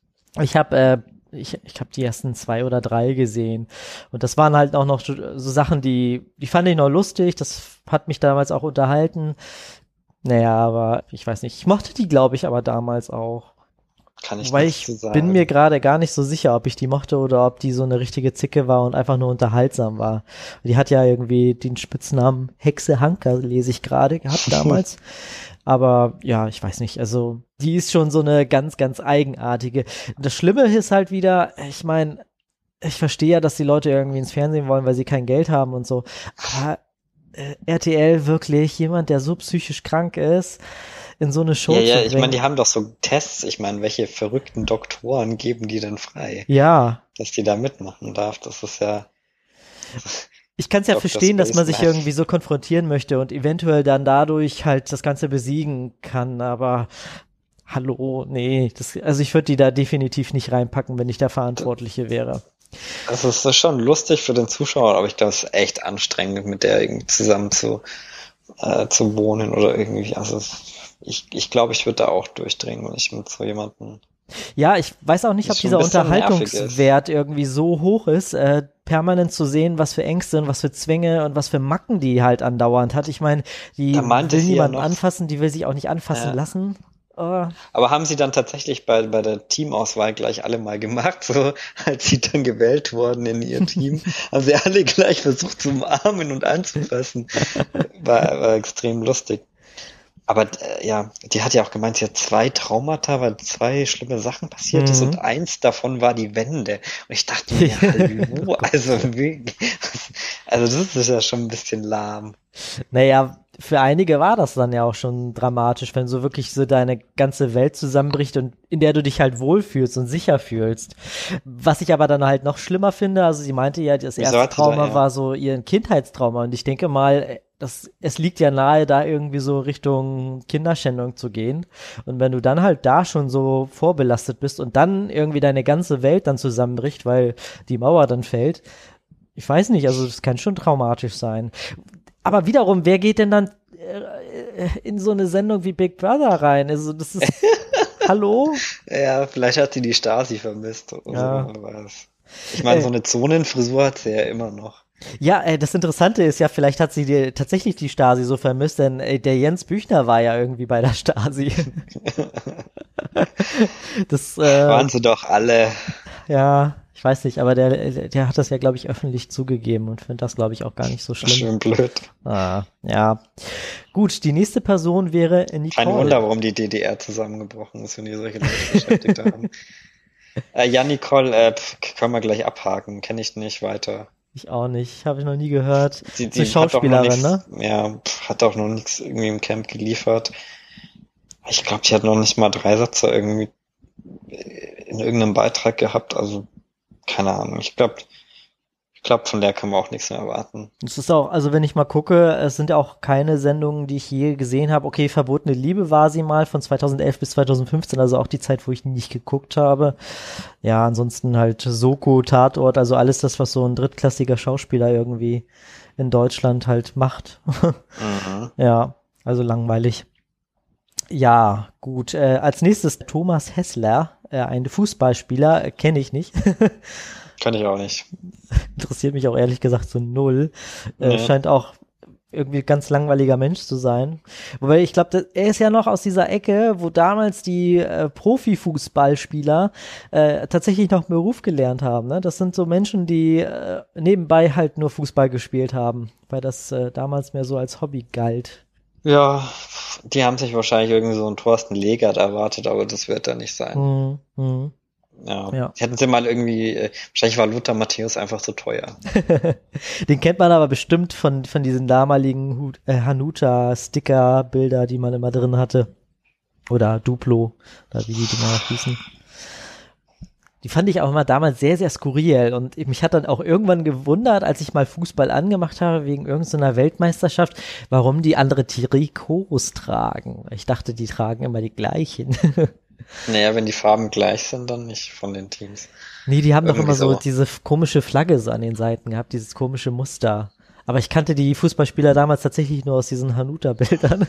Ich hab die ersten 2 oder 3 gesehen. Und das waren halt auch noch so Sachen, die fand ich noch lustig. Das hat mich damals auch unterhalten. Naja, aber ich weiß nicht. Ich mochte die, glaube ich, aber damals auch. Kann ich Wobei nichts ich zu bin mir sagen. gerade gar nicht so sicher, ob ich die mochte oder ob die so eine richtige Zicke war und einfach nur unterhaltsam war. Die hat ja irgendwie den Spitznamen Hexe Hanka, lese ich gerade, gehabt damals. Aber ja, ich weiß nicht. Also die ist schon so eine ganz, ganz eigenartige. Das Schlimme ist halt wieder, ich meine, ich verstehe ja, dass die Leute irgendwie ins Fernsehen wollen, weil sie kein Geld haben und so. Aber RTL wirklich jemand, der so psychisch krank ist, in so eine Show zu Ja, ich bringen. meine, die haben doch so Tests. Ich meine, welche verrückten Doktoren geben die denn frei, Ja, dass die da mitmachen darf? Das ist ja ich kann es ja Dr. verstehen, dass man Space sich irgendwie so konfrontieren möchte und eventuell dann dadurch halt das Ganze besiegen kann, aber hallo, nee, also ich würde die da definitiv nicht reinpacken, wenn ich der Verantwortliche wäre. Das ist schon lustig für den Zuschauer, aber ich glaube, es ist echt anstrengend, mit der irgendwie zusammen zu wohnen oder irgendwie. Also ich glaube, ich würde da auch durchdrehen, wenn ich mit so jemandem. Ja, ich weiß auch nicht, ob Ist schon dieser ein bisschen nervig Unterhaltungswert irgendwie so hoch ist, permanent zu sehen, was für Ängste und was für Zwänge und was für Macken die halt andauernd hat. Ich meine, die Da meinte will sie ja niemanden noch. anfassen, die will sich auch nicht anfassen Ja. lassen. Oh. Aber haben sie dann tatsächlich bei der Teamauswahl gleich alle mal gemacht, so als sie dann gewählt wurden in ihr Team, haben sie alle gleich versucht zu umarmen und anzufassen. War extrem lustig. Aber ja, die hat ja auch gemeint, sie hat 2 Traumata, weil 2 schlimme Sachen passiert ist und eins davon war die Wende. Und ich dachte mir, hallo, also das ist ja schon ein bisschen lahm. Naja, für einige war das dann ja auch schon dramatisch, wenn so wirklich so deine ganze Welt zusammenbricht und in der du dich halt wohlfühlst und sicher fühlst. Was ich aber dann halt noch schlimmer finde, also sie meinte ja, das Wieso erste hat sie da, Trauma ja. war so ihr Kindheitstrauma und ich denke mal, es liegt ja nahe, da irgendwie so Richtung Kinderschändung zu gehen. Und wenn du dann halt da schon so vorbelastet bist und dann irgendwie deine ganze Welt dann zusammenbricht, weil die Mauer dann fällt, ich weiß nicht, also das kann schon traumatisch sein. Aber wiederum, wer geht denn dann in so eine Sendung wie Big Brother rein? Also das ist, hallo? Ja, vielleicht hat sie die Stasi vermisst oder Ja. so, wer weiß. Ich meine, so eine Zonenfrisur hat sie ja immer noch. Ja, das Interessante ist ja, vielleicht hat sie tatsächlich die Stasi so vermisst, denn der Jens Büchner war ja irgendwie bei der Stasi. Das, Waren sie doch alle. ja, ich weiß nicht, aber der hat das ja, glaube ich, öffentlich zugegeben und findet das, glaube ich, auch gar nicht so schlimm. Schön blöd. Ah, ja. Gut, die nächste Person wäre Nicole. Kein Wunder, warum die DDR zusammengebrochen ist, wenn die solche Leute beschäftigt haben. Ja, Nicole, können wir gleich abhaken. Kenne ich nicht weiter. Ich auch nicht, habe ich noch nie gehört. Die Ist eine Schauspielerin, ne? Ja, hat auch noch nichts irgendwie im Camp geliefert. Ich glaube, die hat noch nicht mal Dreisatzer irgendwie in irgendeinem Beitrag gehabt. Also, keine Ahnung. Ich glaube, von der kann man auch nichts mehr erwarten. Es ist auch, also wenn ich mal gucke, es sind ja auch keine Sendungen, die ich je gesehen habe. Okay, Verbotene Liebe war sie mal von 2011 bis 2015, also auch die Zeit, wo ich nicht geguckt habe. Ja, ansonsten halt Soko, Tatort, also alles das, was so ein drittklassiger Schauspieler irgendwie in Deutschland halt macht. Mhm. Ja, also langweilig. Ja, gut. Als nächstes Thomas Hessler, ein Fußballspieler, kenne ich nicht. Kann ich auch nicht. Interessiert mich auch ehrlich gesagt so null. Nee. Scheint auch irgendwie ganz langweiliger Mensch zu sein. Wobei ich glaube, er ist ja noch aus dieser Ecke, wo damals die Profifußballspieler tatsächlich noch einen Beruf gelernt haben. Ne? Das sind so Menschen, die nebenbei halt nur Fußball gespielt haben, weil das damals mehr so als Hobby galt. Ja, die haben sich wahrscheinlich irgendwie so einen Thorsten Legert erwartet, aber das wird da nicht sein. Mhm. Ja. Ja. Die hätten sie mal irgendwie, wahrscheinlich war Lothar Matthäus einfach zu teuer. Den kennt man aber bestimmt von diesen damaligen Hanuta-Sticker-Bilder, die man immer drin hatte. Oder Duplo, oder wie die Dinger auch hießen. Die fand ich auch immer damals sehr, sehr skurril und mich hat dann auch irgendwann gewundert, als ich mal Fußball angemacht habe, wegen irgendeiner Weltmeisterschaft, warum die andere Trikots tragen. Ich dachte, die tragen immer die gleichen. Naja, wenn die Farben gleich sind, dann nicht von den Teams. Nee, die haben doch Irgendwie immer so so. diese komische Flagge so an den Seiten gehabt, dieses komische Muster. Aber ich kannte die Fußballspieler damals tatsächlich nur aus diesen Hanuta-Bildern.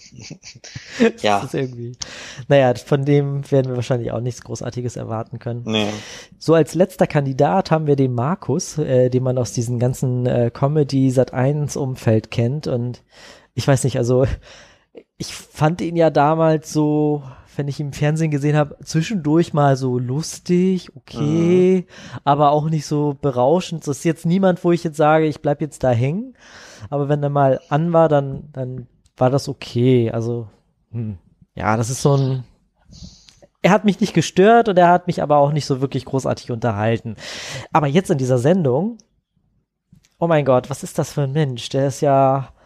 Ja. Das ist irgendwie. Naja, von dem werden wir wahrscheinlich auch nichts Großartiges erwarten können. Nee. So als letzter Kandidat haben wir den Markus, den man aus diesem ganzen Comedy Sat.1 Umfeld kennt. Und ich weiß nicht, also ich fand ihn ja damals so, wenn ich ihn im Fernsehen gesehen habe, zwischendurch mal so lustig, okay, aber auch nicht so berauschend. Das ist jetzt niemand, wo ich jetzt sage, ich bleib jetzt da hängen. Aber wenn er mal an war, dann war das okay. Also, ja, das ist so ein, er hat mich nicht gestört und er hat mich aber auch nicht so wirklich großartig unterhalten. Aber jetzt in dieser Sendung, oh mein Gott, was ist das für ein Mensch? Der ist ja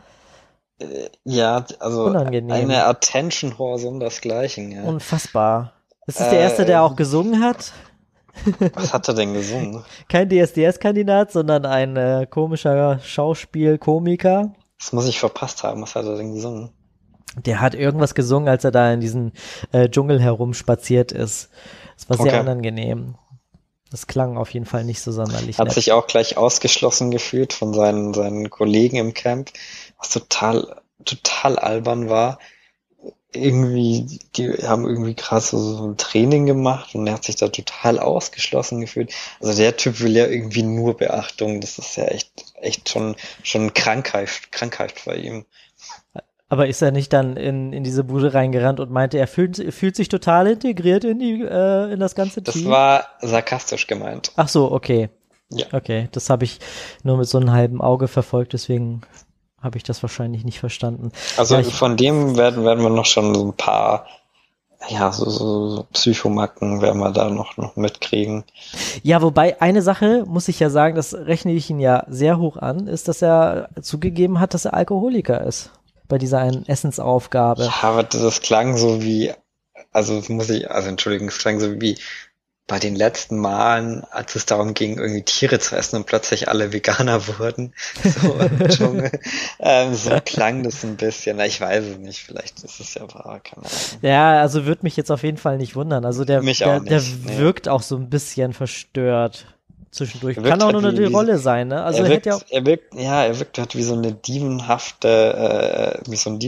Ja, also Unangenehm. eine Attention Whore sondersgleichen, ja. Unfassbar. Ist es der Erste, der auch gesungen hat? Was hat er denn gesungen? Kein DSDS-Kandidat, sondern ein komischer Schauspiel-Komiker. Das muss ich verpasst haben. Was hat er denn gesungen? Der hat irgendwas gesungen, als er da in diesen Dschungel herumspaziert ist. Das war sehr unangenehm. Das klang auf jeden Fall nicht so sonderlich Hat nett. sich auch gleich ausgeschlossen gefühlt von seinen Kollegen im Camp, was total albern war. Irgendwie, die haben irgendwie gerade so ein Training gemacht und er hat sich da total ausgeschlossen gefühlt. Also der Typ will ja irgendwie nur Beachtung. Das ist ja echt schon Krankheit bei ihm. Aber ist er nicht dann in diese Bude reingerannt und meinte, er fühlt sich total integriert in das ganze Team? Das war sarkastisch gemeint. Ach so, okay. Ja. Okay, das habe ich nur mit so einem halben Auge verfolgt, deswegen habe ich das wahrscheinlich nicht verstanden. Also ja, von dem werden wir noch schon so ein paar, ja, so Psychomacken werden wir da noch mitkriegen. Ja, wobei eine Sache, muss ich ja sagen, das rechne ich ihn ja sehr hoch an, ist, dass er zugegeben hat, dass er Alkoholiker ist. Bei dieser einen Essensaufgabe. Ja, aber das klang so wie, Entschuldigung, es klang so wie bei den letzten Malen, als es darum ging, irgendwie Tiere zu essen und plötzlich alle Veganer wurden. So im Dschungel. So klang das ein bisschen. Na, ich weiß es nicht, vielleicht ist es ja wahr, keine Ahnung. Ja, also würde mich jetzt auf jeden Fall nicht wundern. Also der wirkt auch so ein bisschen verstörter zwischendurch. Kann auch nur eine Rolle sein, ne? Also er wirkt halt wie so ein dievenhafter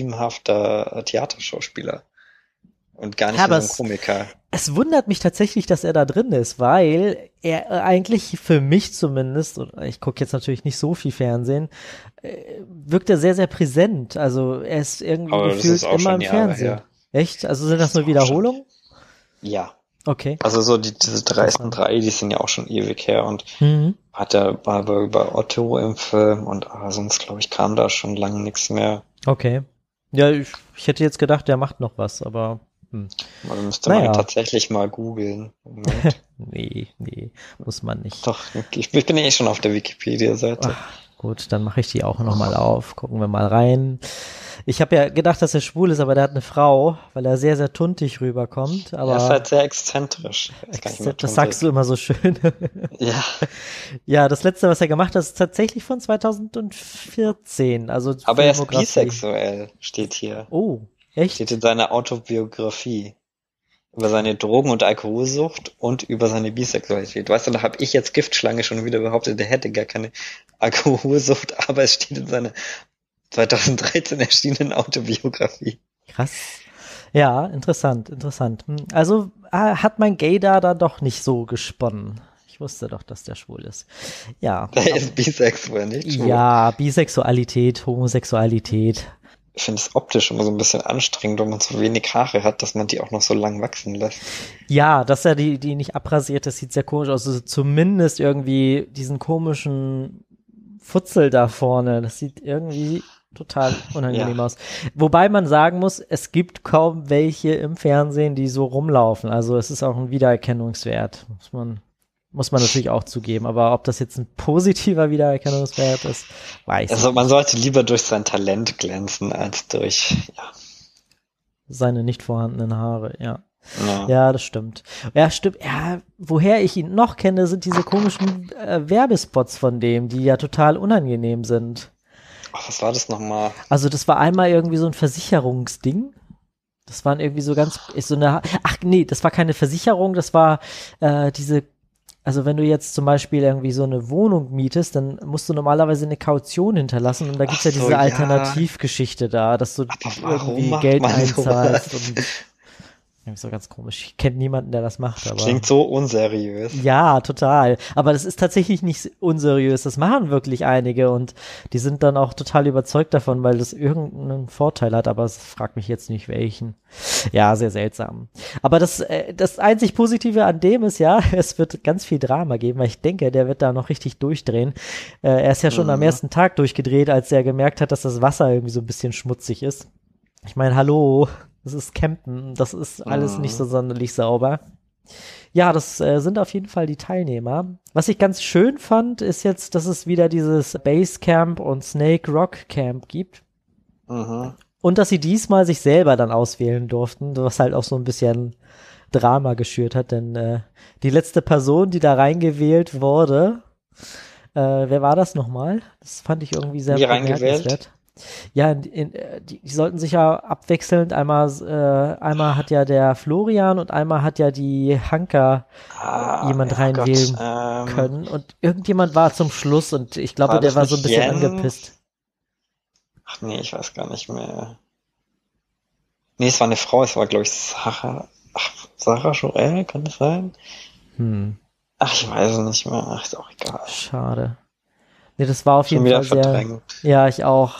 Theaterschauspieler. Und gar nicht wie so ein Komiker. Es wundert mich tatsächlich, dass er da drin ist, weil er eigentlich für mich zumindest, und ich gucke jetzt natürlich nicht so viel Fernsehen, wirkt er sehr, sehr präsent. Also er ist irgendwie gefühlt immer im Fernsehen. Her. Echt? Also sind das nur Wiederholungen? Ja. Okay. Also so diese dreisten drei, die sind ja auch schon ewig her und war über Otto im Film und sonst, glaube ich, kam da schon lange nichts mehr. Okay. Ja, ich hätte jetzt gedacht, der macht noch was, aber man müsste man tatsächlich mal googeln. nee, muss man nicht. Doch, ich bin ja schon auf der Wikipedia-Seite. Gut, dann mache ich die auch nochmal auf. Gucken wir mal rein. Ich habe ja gedacht, dass er schwul ist, aber der hat eine Frau, weil er sehr, sehr tuntig rüberkommt. Aber er ist halt sehr exzentrisch. Das sagst du immer so schön. Ja. Ja, das letzte, was er gemacht hat, ist tatsächlich von 2014. Also aber er ist bisexuell, steht hier. Oh, echt? Steht in seiner Autobiografie. Über seine Drogen- und Alkoholsucht und über seine Bisexualität. Weißt du, da habe ich jetzt Giftschlange schon wieder behauptet, der hätte gar keine Alkoholsucht, aber es steht in seiner 2013 erschienenen Autobiografie. Krass. Ja, interessant. Also hat mein Gaydar da doch nicht so gesponnen. Ich wusste doch, dass der schwul ist. Ja. Der ist bisexuell, nicht schwul. Ja, Bisexualität, Homosexualität. Ich finde es optisch immer so ein bisschen anstrengend, wenn man so wenig Haare hat, dass man die auch noch so lang wachsen lässt. Ja, dass er die nicht abrasiert, das sieht sehr komisch aus. Also zumindest irgendwie diesen komischen Futzel da vorne, das sieht irgendwie total unangenehm aus. Wobei man sagen muss, es gibt kaum welche im Fernsehen, die so rumlaufen. Also es ist auch ein Wiedererkennungswert, muss man natürlich auch zugeben. Aber ob das jetzt ein positiver Wiedererkennungswert ist, weiß ich nicht. Also man sollte lieber durch sein Talent glänzen, als durch, seine nicht vorhandenen Haare, ja. Ja, das stimmt. Ja, stimmt. Ja, woher ich ihn noch kenne, sind diese komischen Werbespots von dem, die ja total unangenehm sind. Ach, was war das nochmal? Also das war einmal irgendwie so ein Versicherungsding. Das waren irgendwie so das war keine Versicherung, das war also wenn du jetzt zum Beispiel irgendwie so eine Wohnung mietest, dann musst du normalerweise eine Kaution hinterlassen und da gibt's ja diese Alternativgeschichte da, dass du irgendwie Geld einzahlst und so ganz komisch. Ich kenne niemanden, der das macht. Aber klingt so unseriös. Ja, total. Aber das ist tatsächlich nicht unseriös. Das machen wirklich einige und die sind dann auch total überzeugt davon, weil das irgendeinen Vorteil hat. Aber es fragt mich jetzt nicht welchen. Ja, sehr seltsam. Aber das einzig Positive an dem ist ja, es wird ganz viel Drama geben, weil ich denke, der wird da noch richtig durchdrehen. Er ist ja schon am ersten Tag durchgedreht, als er gemerkt hat, dass das Wasser irgendwie so ein bisschen schmutzig ist. Ich meine, hallo. Das ist Campen, das ist alles nicht so sonderlich sauber. Ja, das sind auf jeden Fall die Teilnehmer. Was ich ganz schön fand, ist jetzt, dass es wieder dieses Basecamp und Snake Rock Camp gibt. Und dass sie diesmal sich selber dann auswählen durften, was halt auch so ein bisschen Drama geschürt hat, denn die letzte Person, die da reingewählt wurde, wer war das nochmal? Das fand ich irgendwie sehr bemerkenswert. Ja, die sollten sich ja abwechselnd, einmal hat ja der Florian und einmal hat ja die Hanka jemand reinwählen können und irgendjemand war zum Schluss und ich glaube, der war so ein bisschen angepisst. Ach nee, ich weiß gar nicht mehr. Nee, es war eine Frau, es war glaube ich Sarah Joel, kann das sein? Ach, ich weiß es nicht mehr. Ach, ist auch egal. Schade. Nee, das war auf Schon jeden Fall sehr... verdrängt. Ja, ich auch.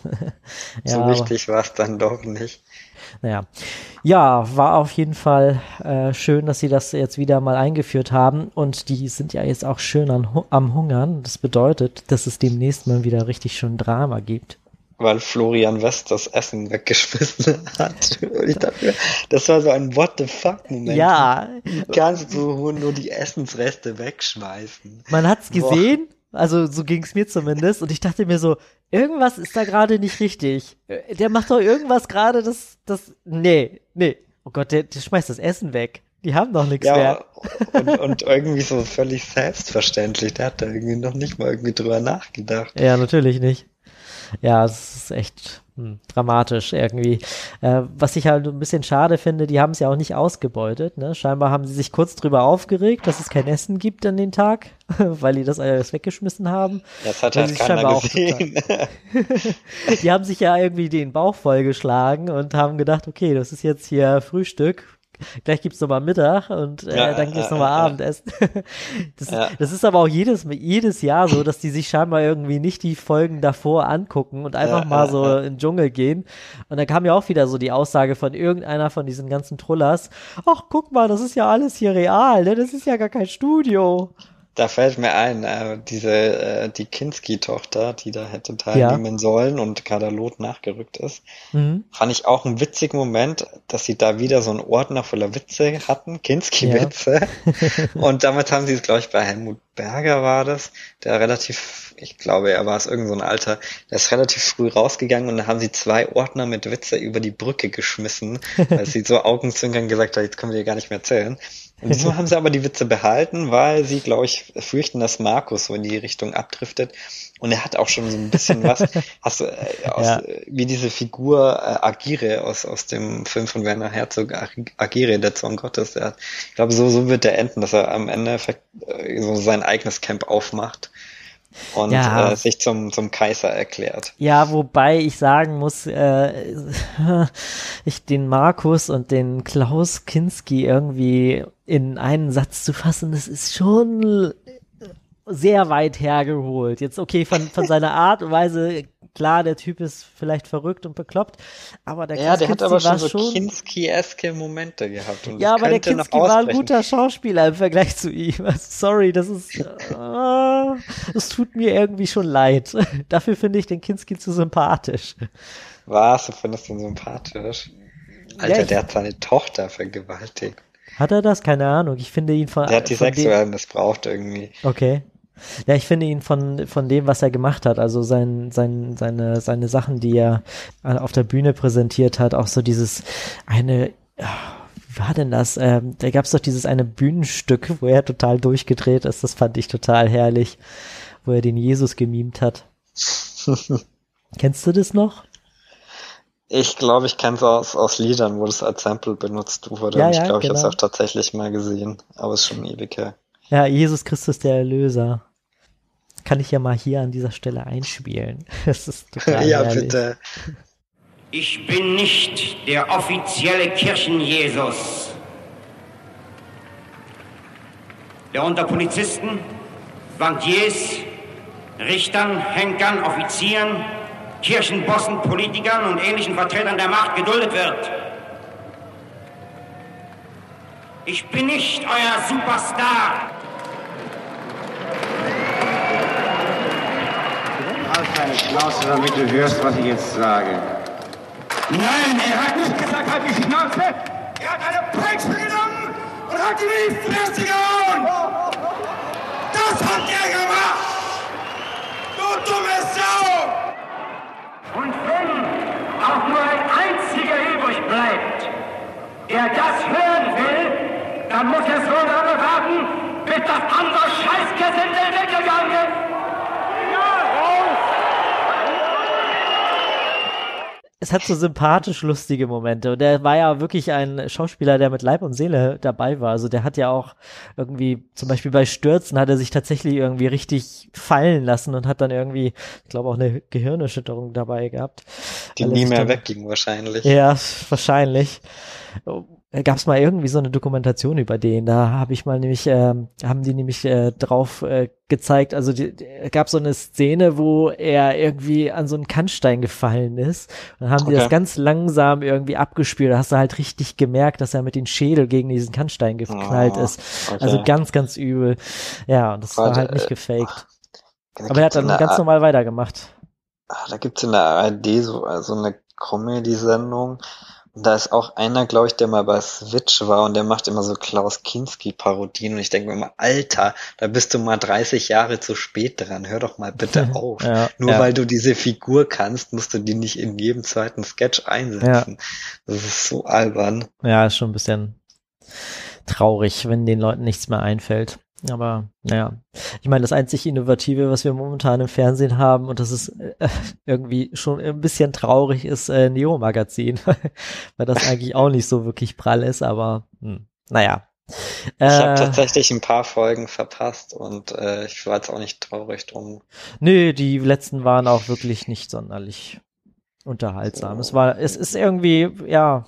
So wichtig war es dann doch nicht. Naja. Ja, war auf jeden Fall schön, dass sie das jetzt wieder mal eingeführt haben und die sind ja jetzt auch schön am Hungern. Das bedeutet, dass es demnächst mal wieder richtig schön Drama gibt. Weil Florian West das Essen weggeschmissen hat. Und ich dachte, das war so ein What the fuck Moment. Ja. Kannst du nur die Essensreste wegschmeißen? Man hat's gesehen, also so ging's mir zumindest und ich dachte mir so, irgendwas ist da gerade nicht richtig. Der macht doch irgendwas gerade, nee. Oh Gott, der schmeißt das Essen weg. Die haben doch nichts mehr. Und irgendwie so völlig selbstverständlich. Der hat da irgendwie noch nicht mal irgendwie drüber nachgedacht. Ja, natürlich nicht. Ja, es ist echt dramatisch irgendwie. Was ich halt ein bisschen schade finde, die haben es ja auch nicht ausgebeutet. Ne? Scheinbar haben sie sich kurz drüber aufgeregt, dass es kein Essen gibt an den Tag, weil die das alles weggeschmissen haben. Das hat halt keiner gesehen. Die haben sich ja irgendwie den Bauch vollgeschlagen und haben gedacht, okay, das ist jetzt hier Frühstück. Gleich gibt's nochmal Mittag und dann gibt's nochmal Abendessen. Das ist aber auch jedes Jahr so, dass die sich scheinbar irgendwie nicht die Folgen davor angucken und einfach mal so in den Dschungel gehen. Und dann kam ja auch wieder so die Aussage von irgendeiner von diesen ganzen Trullers, ach, guck mal, das ist ja alles hier real, ne? Das ist ja gar kein Studio. Da fällt mir ein, die Kinski-Tochter, die da hätte teilnehmen sollen und Kadalot nachgerückt ist, fand ich auch einen witzigen Moment, dass sie da wieder so einen Ordner voller Witze hatten, Kinski-Witze. Ja. Und damals haben sie es, glaube ich, bei Helmut Berger war das, der relativ, ich glaube, er war es irgend so ein Alter, der ist relativ früh rausgegangen und dann haben sie 2 Ordner mit Witze über die Brücke geschmissen, weil sie so augenzwinkern gesagt hat, jetzt können wir dir gar nicht mehr erzählen. Und diesmal haben sie aber die Witze behalten, weil sie, glaube ich, fürchten, dass Markus so in die Richtung abdriftet. Und er hat auch schon so ein bisschen was, wie diese Figur Agire aus dem Film von Werner Herzog, Agire, der Zorn Gottes. Ich glaube, so wird der enden, dass er am Ende so sein eigenes Camp aufmacht und sich zum Kaiser erklärt. Ja, wobei ich sagen muss, ich den Markus und den Klaus Kinski irgendwie in einen Satz zu fassen, das ist schon sehr weit hergeholt. Jetzt okay, von seiner Art und Weise, klar, der Typ ist vielleicht verrückt und bekloppt, aber der hat aber schon so Kinski-eske Momente gehabt. Und ja, aber der Kinski war ein guter Schauspieler im Vergleich zu ihm. Sorry, das ist, es tut mir irgendwie schon leid. Dafür finde ich den Kinski zu sympathisch. Was? Du findest ihn sympathisch? Alter, der hat seine Tochter vergewaltigt. Hat er das? Keine Ahnung. Ich finde ihn der hat die sexuell missbraucht irgendwie. Okay. Ja, ich finde ihn von dem, was er gemacht hat, also seine Sachen, die er auf der Bühne präsentiert hat, auch so dieses wie war denn das? Da gab es doch dieses eine Bühnenstück, wo er total durchgedreht ist, das fand ich total herrlich, wo er den Jesus gemimt hat. Kennst du das noch? Ich glaube, ich kenne es aus Liedern, wo das als Sample benutzt wurde. Ja, und ich glaube, genau. Ich habe es auch tatsächlich mal gesehen, aber es ist schon ewig her. Ja, Jesus Christus, der Erlöser. Kann ich ja mal hier an dieser Stelle einspielen. Das ist total herrlich. Bitte. Ich bin nicht der offizielle Kirchen-Jesus, der unter Polizisten, Bankiers, Richtern, Henkern, Offizieren, Kirchenbossen, Politikern und ähnlichen Vertretern der Macht geduldet wird. Ich bin nicht euer Superstar. Halt deine Schnauze, damit du hörst, was ich jetzt sage. Nein, er hat nicht gesagt, halt die Schnauze. Er hat eine Peitsche genommen und hat ihm in die Fresse gehauen. Das hat er gemacht. Du dumme Sau. Und wenn auch nur ein einziger übrig bleibt, der das hören will, dann muss er so lange warten, bis das andere Scheißgesindel weggegangen ist. Es hat so sympathisch lustige Momente und der war ja wirklich ein Schauspieler, der mit Leib und Seele dabei war. Also der hat ja auch irgendwie, zum Beispiel bei Stürzen hat er sich tatsächlich irgendwie richtig fallen lassen und hat dann irgendwie, ich glaube auch eine Gehirnerschütterung dabei gehabt. Die nie mehr wegging wahrscheinlich. Ja, wahrscheinlich. Gab es mal irgendwie so eine Dokumentation über den, da habe ich mal nämlich, haben die nämlich drauf gezeigt, also gab so eine Szene, wo er irgendwie an so einen Kannstein gefallen ist und dann haben die das ganz langsam irgendwie abgespielt, da hast du halt richtig gemerkt, dass er mit dem Schädel gegen diesen Kannstein geknallt ist, also ganz, ganz übel, ja, und das war halt nicht gefaked, aber er hat dann ganz normal weitergemacht. Da gibt's in der ARD so eine Comedy-Sendung. Da ist auch einer, glaube ich, der mal bei Switch war und der macht immer so Klaus Kinski-Parodien und ich denke mir immer, Alter, da bist du mal 30 Jahre zu spät dran, hör doch mal bitte auf. Nur weil du diese Figur kannst, musst du die nicht in jedem zweiten Sketch einsetzen. Ja. Das ist so albern. Ja, ist schon ein bisschen traurig, wenn den Leuten nichts mehr einfällt. Aber naja, ich meine, das einzig Innovative, was wir momentan im Fernsehen haben, und das ist irgendwie schon ein bisschen traurig, ist Neo-Magazin, weil das eigentlich auch nicht so wirklich prall ist, aber naja. Ich habe tatsächlich ein paar Folgen verpasst und ich war jetzt auch nicht traurig drum. Nö, die letzten waren auch wirklich nicht sonderlich unterhaltsam. Es ist irgendwie, ja.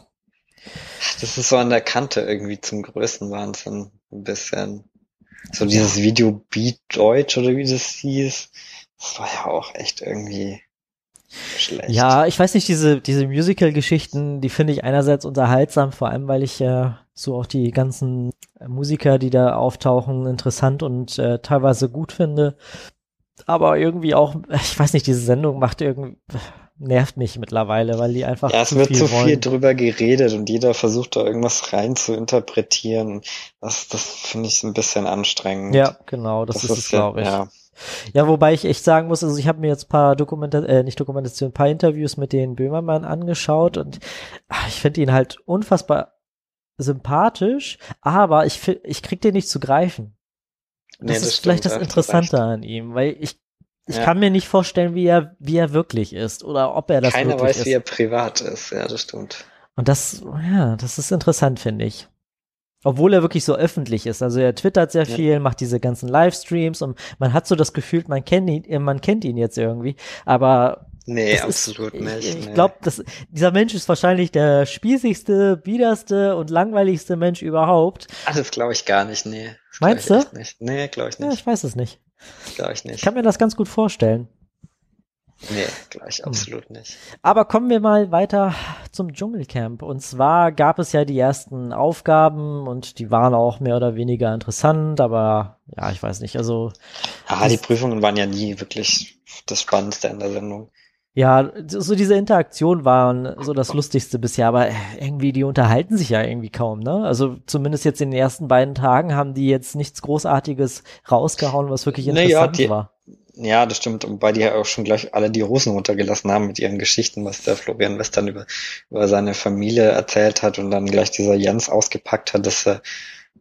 Das ist so an der Kante irgendwie zum Größenwahnsinn ein bisschen. So dieses Video Beat Deutsch oder wie das hieß, das war ja auch echt irgendwie schlecht. Ja, ich weiß nicht, diese Musical-Geschichten, die finde ich einerseits unterhaltsam, vor allem, weil ich so auch die ganzen Musiker, die da auftauchen, interessant und teilweise gut finde. Aber irgendwie auch, ich weiß nicht, diese Sendung nervt mich mittlerweile, weil die einfach es wird zu viel drüber geredet und jeder versucht da irgendwas rein zu interpretieren. Das finde ich ein bisschen anstrengend. Ja, genau, das ist es, glaube ich. Ja, wobei ich echt sagen muss, also ich habe mir jetzt ein paar Interviews mit den Böhmermann angeschaut und ich finde ihn halt unfassbar sympathisch, aber ich krieg den nicht zu greifen. Das ist vielleicht das Interessante an ihm, weil ich kann mir nicht vorstellen, wie er wirklich ist oder ob er das wirklich ist. Keiner weiß, wie er privat ist, ja, das stimmt. Und das ist interessant, finde ich. Obwohl er wirklich so öffentlich ist. Also er twittert sehr viel, macht diese ganzen Livestreams und man hat so das Gefühl, man kennt ihn jetzt irgendwie, aber nee, absolut nicht. Ich glaube, dieser Mensch ist wahrscheinlich der spießigste, biederste und langweiligste Mensch überhaupt. Das glaube ich gar nicht, nee. Meinst du? Nee, glaube ich nicht. Ja, ich weiß es nicht. Glaube ich nicht. Ich kann mir das ganz gut vorstellen. Nee, glaube ich absolut nicht. Aber kommen wir mal weiter zum Dschungelcamp. Und zwar gab es ja die ersten Aufgaben und die waren auch mehr oder weniger interessant, aber ja, ich weiß nicht, also. Die Prüfungen waren ja nie wirklich das Spannendste in der Sendung. Ja, so diese Interaktion waren so das Lustigste bisher, aber irgendwie, die unterhalten sich ja irgendwie kaum, ne? Also zumindest jetzt in den ersten beiden Tagen haben die jetzt nichts Großartiges rausgehauen, was wirklich interessant war. Ja, das stimmt, wobei die ja auch schon gleich alle die Hosen runtergelassen haben mit ihren Geschichten, was der Florian Western über seine Familie erzählt hat und dann gleich dieser Jens ausgepackt hat, dass er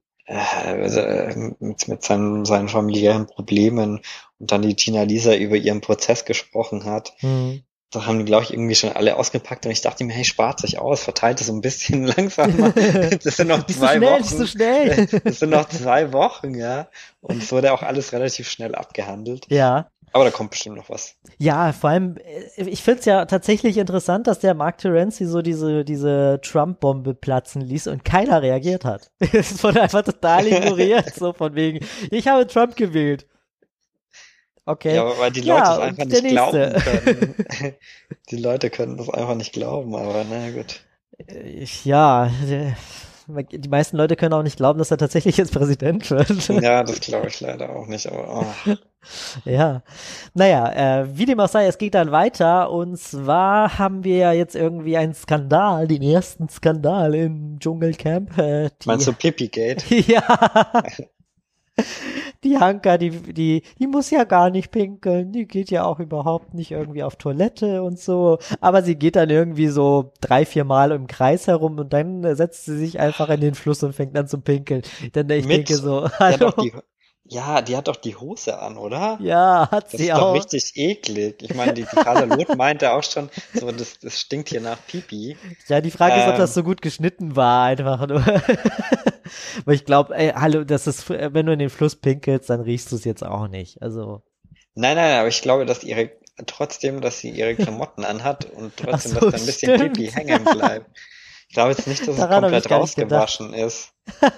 mit seinen familiären Problemen und dann die Tina Lisa über ihren Prozess gesprochen hat. Da haben die, glaube ich, irgendwie schon alle ausgepackt und ich dachte mir, hey, spart sich aus, verteilt es so ein bisschen langsamer. Das sind noch 2 Wochen. Nicht so schnell. Das sind noch 2 Wochen, ja. Und es wurde auch alles relativ schnell abgehandelt. Ja. Aber da kommt bestimmt noch was. Ja, vor allem, ich find's ja tatsächlich interessant, dass der Mark Terenzi so diese Trump-Bombe platzen ließ und keiner reagiert hat. Es wurde einfach total ignoriert, so von wegen, ich habe Trump gewählt. Okay. Ja, weil die Leute es einfach nicht glauben können. Die Leute können das einfach nicht glauben, aber naja, gut. Ja, die meisten Leute können auch nicht glauben, dass er tatsächlich jetzt Präsident wird. Ja, das glaube ich leider auch nicht, aber Ja, naja, wie dem auch sei, es geht dann weiter und zwar haben wir ja jetzt irgendwie einen Skandal, den ersten Skandal im Dschungelcamp. Meinst du Pipigate? Ja. Die Hanka, die muss ja gar nicht pinkeln, die geht ja auch überhaupt nicht irgendwie auf Toilette und so, aber sie geht dann irgendwie so 3-4 Mal im Kreis herum und dann setzt sie sich einfach in den Fluss und fängt an zu pinkeln. Denn ich denke so, hallo. Die hat doch die Hose an, oder? Ja, hat Das sie ist doch auch. richtig eklig. Ich meine, die Carla Loth meinte auch schon, so, das stinkt hier nach Pipi. Ja, die Frage ist, ob das so gut geschnitten war, einfach nur. Aber ich glaube, hallo, das ist, wenn du in den Fluss pinkelst, dann riechst du es jetzt auch nicht. Also. Nein, aber ich glaube, dass sie ihre Klamotten anhat und trotzdem, Ach so, dass da ein bisschen stimmt. Pipi hängen bleibt. Ich glaube jetzt nicht, dass Daran hab es ich komplett gar nicht rausgewaschen ist.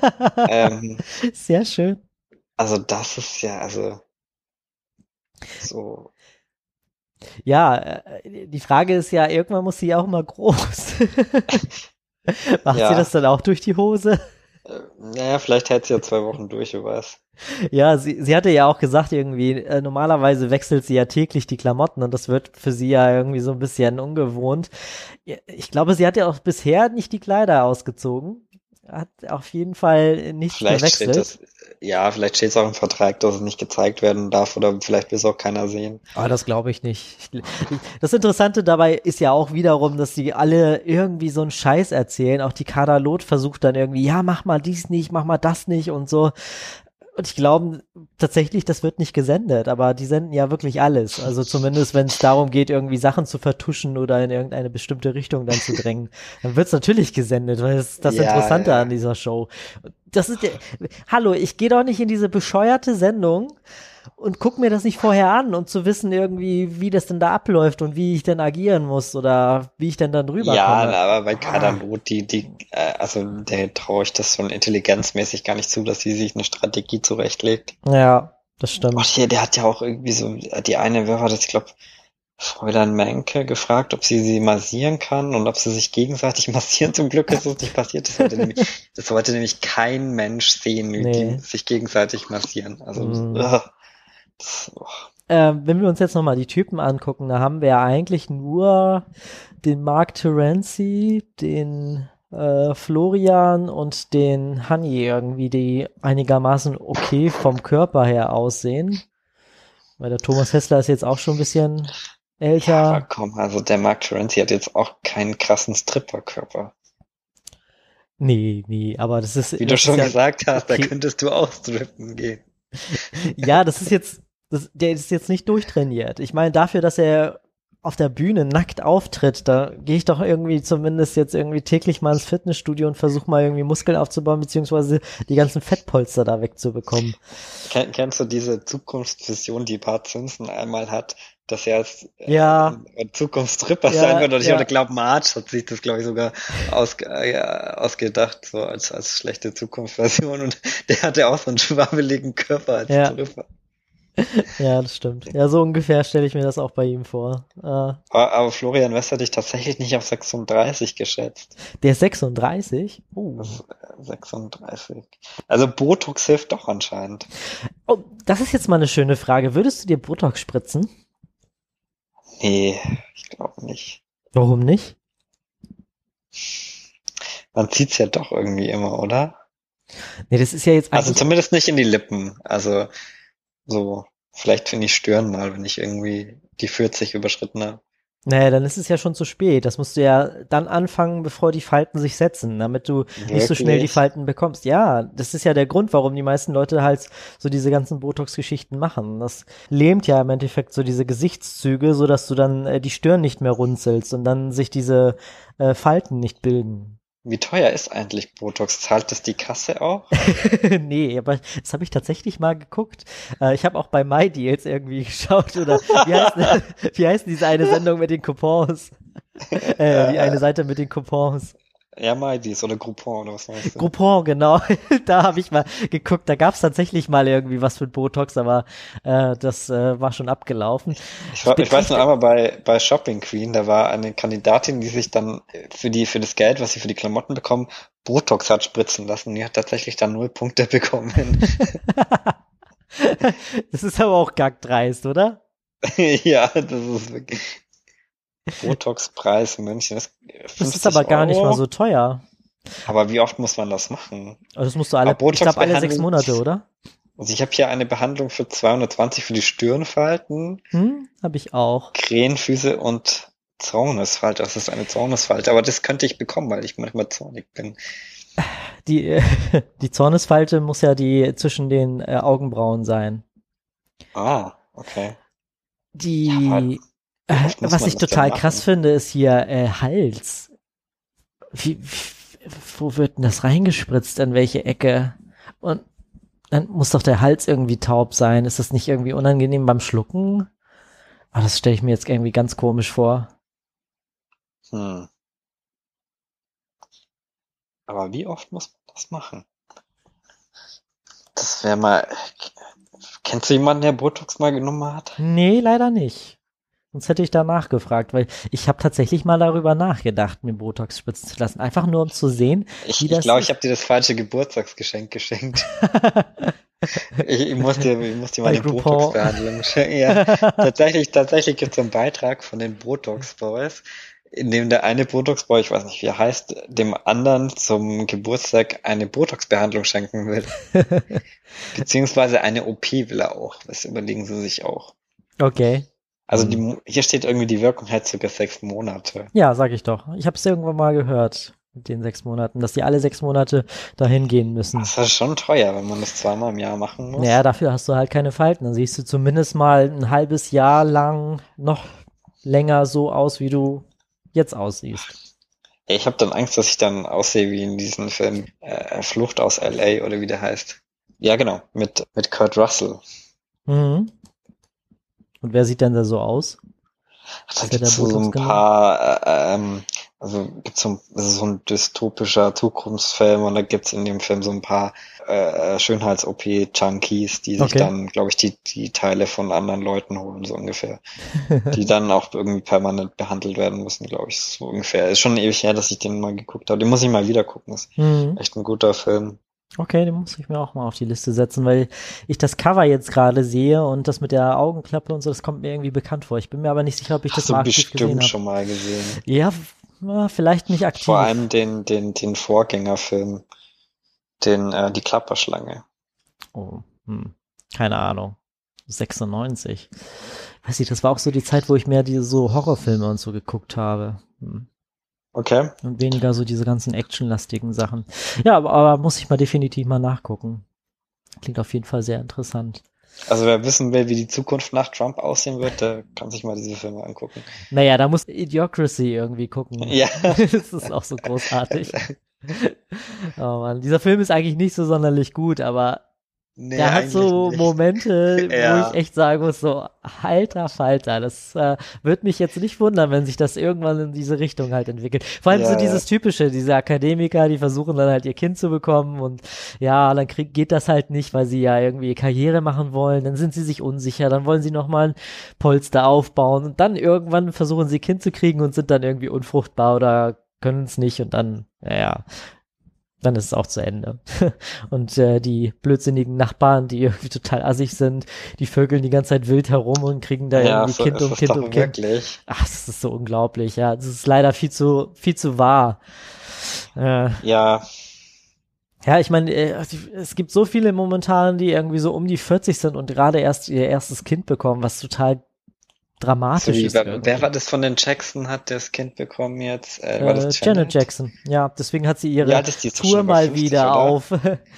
Sehr schön. Also das ist ja, also so. Ja, die Frage ist ja, irgendwann muss sie ja auch mal groß. Macht Ja. sie das dann auch durch die Hose? Naja, vielleicht hält sie ja 2 Wochen durch, wer weiß. Ja, sie hatte ja auch gesagt irgendwie, normalerweise wechselt sie ja täglich die Klamotten und das wird für sie ja irgendwie so ein bisschen ungewohnt. Ich glaube, sie hat ja auch bisher nicht die Kleider ausgezogen. Hat auf jeden Fall nichts Vielleicht steht gewechselt. vielleicht steht es auch im Vertrag, dass es nicht gezeigt werden darf oder vielleicht will es auch keiner sehen. Aber das glaube ich nicht. Das Interessante dabei ist ja auch wiederum, dass die alle irgendwie so einen Scheiß erzählen. Auch die Carla Loth versucht dann irgendwie, ja, mach mal dies nicht, mach mal das nicht und so. Und ich glaube tatsächlich, das wird nicht gesendet, aber die senden ja wirklich alles. Also zumindest, wenn es darum geht, irgendwie Sachen zu vertuschen oder in irgendeine bestimmte Richtung dann zu drängen, dann wird es natürlich gesendet, weil das ist das Ja, Interessante ja. an dieser Show. Das ist hallo, ich gehe doch nicht in diese bescheuerte Sendung und guck mir das nicht vorher an, um zu wissen irgendwie, wie das denn da abläuft und wie ich denn agieren muss oder wie ich denn dann drüber Ja, komme. aber bei Carla Loth, also der traue ich das schon intelligenzmäßig gar nicht zu, dass sie sich eine Strategie zurechtlegt. Ja, das stimmt. Oh, der hat ja auch irgendwie so, die eine, wer war das, ich glaube, Fräulein Menke gefragt, ob sie massieren kann und ob sie sich gegenseitig massieren. Zum Glück ist das nicht passiert. Das wollte nämlich kein Mensch sehen, wie Nee. die sich gegenseitig massieren. Also, Wenn wir uns jetzt nochmal die Typen angucken, da haben wir ja eigentlich nur den Mark Terenzi, den Florian und den Hanni irgendwie, die einigermaßen okay vom Körper her aussehen. Weil der Thomas Hessler ist jetzt auch schon ein bisschen älter. ja, aber komm, also der Mark Terenzi hat jetzt auch keinen krassen Stripperkörper. Nee, aber das ist. Wie das du schon ist ja, gesagt hast, okay. da könntest du auch strippen gehen. Ja, das ist jetzt, der ist jetzt nicht durchtrainiert. Ich meine, dafür, dass er auf der Bühne nackt auftritt, da gehe ich doch irgendwie zumindest jetzt irgendwie täglich mal ins Fitnessstudio und versuche mal irgendwie Muskeln aufzubauen, beziehungsweise die ganzen Fettpolster da wegzubekommen. Kennst du diese Zukunftsvision, die Bart Simpson einmal hat, dass er als Ja. Zukunftsstripper Ja, sein wird? Und ich ja. glaube, Marge hat sich das, glaube ich, sogar ausgedacht, so als schlechte Zukunftsversion. Und der hatte auch so einen schwabbeligen Körper als Ja. Stripper. Ja, das stimmt. Ja, so ungefähr stelle ich mir das auch bei ihm vor. Aber Florian West hätte ich tatsächlich nicht auf 36 geschätzt. Der ist 36? Das, 36. Also Botox hilft doch anscheinend. Oh, das ist jetzt mal eine schöne Frage. Würdest du dir Botox spritzen? Nee, ich glaube nicht. Warum nicht? Man sieht's ja doch irgendwie immer, oder? Nee, das ist ja jetzt Also eigentlich. zumindest nicht in die Lippen. Also so, vielleicht finde ich Stirn mal, wenn ich irgendwie die 40 überschritten habe. Naja, dann ist es ja schon zu spät. Das musst du ja dann anfangen, bevor die Falten sich setzen, damit du nicht so schnell die Wirklich? Falten bekommst. Ja, das ist ja der Grund, warum die meisten Leute halt so diese ganzen Botox-Geschichten machen. Das lähmt ja im Endeffekt so diese Gesichtszüge, so dass du dann die Stirn nicht mehr runzelst und dann sich diese Falten nicht bilden. Wie teuer ist eigentlich Botox? Zahlt das die Kasse auch? Nee, aber das habe ich tatsächlich mal geguckt. Ich habe auch bei MyDeals irgendwie geschaut, oder wie heißt diese eine Sendung mit den Coupons? Die eine Seite mit den Coupons. Ja, MyDeals oder Groupon oder was meinst du? Groupon, genau. Da habe ich mal geguckt. Da gab es tatsächlich mal irgendwie was mit Botox, aber das war schon abgelaufen. Ich weiß nur einmal bei Shopping Queen, da war eine Kandidatin, die sich dann für das Geld, was sie für die Klamotten bekommen, Botox hat spritzen lassen. Die hat tatsächlich dann 0 Punkte bekommen. Das ist aber auch gackdreist, oder? Ja, das ist wirklich Botox-Preis München. Das ist aber gar nicht mal so teuer. Aber wie oft muss man das machen? Also das musst du alle, Aber ich glaube alle 6 Botox-Behandlung- Monate, oder? Also ich habe hier eine Behandlung für 220 für die Stirnfalten, Habe ich auch. Krähenfüße und Zornesfalte. Das ist eine Zornesfalte, aber das könnte ich bekommen, weil ich manchmal zornig bin. Die Zornesfalte muss ja die zwischen den Augenbrauen sein. Ah, okay. Die, Ja, wie oft muss was man ich das denn total machen? krass finde, ist hier Hals. Wo wird denn das reingespritzt? An welche Ecke? Und dann muss doch der Hals irgendwie taub sein. Ist das nicht irgendwie unangenehm beim Schlucken? Ah, das stelle ich mir jetzt irgendwie ganz komisch vor. Hm. Aber wie oft muss man das machen? Das wäre mal. Kennst du jemanden, der Botox mal genommen hat? Nee, leider nicht. Sonst hätte ich da nachgefragt, weil ich habe tatsächlich mal darüber nachgedacht, mir Botox spritzen zu lassen. Einfach nur, um zu sehen, Ich wie das glaube, ist. ich habe dir das falsche Geburtstagsgeschenk geschenkt. Ich muss dir Bei mal eine Groupon. Botox-Behandlung schenken. Ja, tatsächlich gibt es einen Beitrag von den Botox-Boys, in dem der eine Botox-Boy, ich weiß nicht, wie er heißt, dem anderen zum Geburtstag eine Botox-Behandlung schenken will. Beziehungsweise eine OP will er auch. Das überlegen sie sich auch. Okay. Also hier steht irgendwie, die Wirkung hält sogar 6 Monate. Ja, sag ich doch. Ich habe es irgendwann mal gehört mit den 6 Monaten, dass die alle 6 Monate dahin gehen müssen. Das ist schon teuer, wenn man das zweimal im Jahr machen muss. Naja, dafür hast du halt keine Falten. Dann siehst du zumindest mal ein halbes Jahr lang noch länger so aus, wie du jetzt aussiehst. Ich habe dann Angst, dass ich dann aussehe wie in diesem Film Flucht aus LA oder wie der heißt. Ja, genau, mit Kurt Russell. Mhm. Und wer sieht denn da so aus? Da Ist der gibt's so Botox ein genommen? paar, das ist so ein dystopischer Zukunftsfilm und da gibt's in dem Film so ein paar Schönheits-OP-Junkies, die sich Okay. dann, glaube ich, die Teile von anderen Leuten holen, so ungefähr. Die dann auch irgendwie permanent behandelt werden müssen, glaube ich, so ungefähr. Ist schon ewig her, dass ich den mal geguckt habe. Den muss ich mal wieder gucken. Ist Mhm. echt ein guter Film. Okay, den muss ich mir auch mal auf die Liste setzen, weil ich das Cover jetzt gerade sehe und das mit der Augenklappe und so, das kommt mir irgendwie bekannt vor. Ich bin mir aber nicht sicher, ob ich das Hast du mal aktiv gesehen bestimmt habe. schon mal gesehen. Ja, vielleicht nicht aktiv. Vor allem den Vorgängerfilm, die Klapperschlange. Oh, keine Ahnung. 96. Weiß ich, das war auch so die Zeit, wo ich mehr diese so Horrorfilme und so geguckt habe. Okay. Und weniger so diese ganzen actionlastigen Sachen. Ja, aber muss ich mal definitiv mal nachgucken. Klingt auf jeden Fall sehr interessant. Also wer wissen will, wie die Zukunft nach Trump aussehen wird, der kann sich mal diese Filme angucken. Naja, da muss Idiocracy irgendwie gucken. Ja. Das ist auch so großartig. Oh Mann, dieser Film ist eigentlich nicht so sonderlich gut, aber Nee, der hat eigentlich so nicht. Momente, Ja. wo ich echt sagen muss, so, alter Falter, das wird mich jetzt nicht wundern, wenn sich das irgendwann in diese Richtung halt entwickelt. Vor allem Ja, so dieses Typische, diese Akademiker, die versuchen dann halt ihr Kind zu bekommen und ja, dann geht das halt nicht, weil sie ja irgendwie Karriere machen wollen, dann sind sie sich unsicher, dann wollen sie nochmal ein Polster aufbauen und dann irgendwann versuchen sie Kind zu kriegen und sind dann irgendwie unfruchtbar oder können es nicht und dann, naja, dann ist es auch zu Ende. Und die blödsinnigen Nachbarn, die irgendwie total assig sind, die vögeln die ganze Zeit wild herum und kriegen da Ja, irgendwie so Kind ist um es Kind doch um Kind. wirklich. Ach, das ist so unglaublich, ja. Das ist leider viel zu wahr. Ja, Ja, ich meine, es gibt so viele momentan, die irgendwie so um die 40 sind und gerade erst ihr erstes Kind bekommen, was total so dramatisch wie, ist. wer irgendwie. war das von den Jackson, hat das Kind bekommen jetzt? War das Janet Jackson, ja, deswegen hat sie Wie ihre alt ist die jetzt? Tour Schon über mal 50, wieder oder? auf.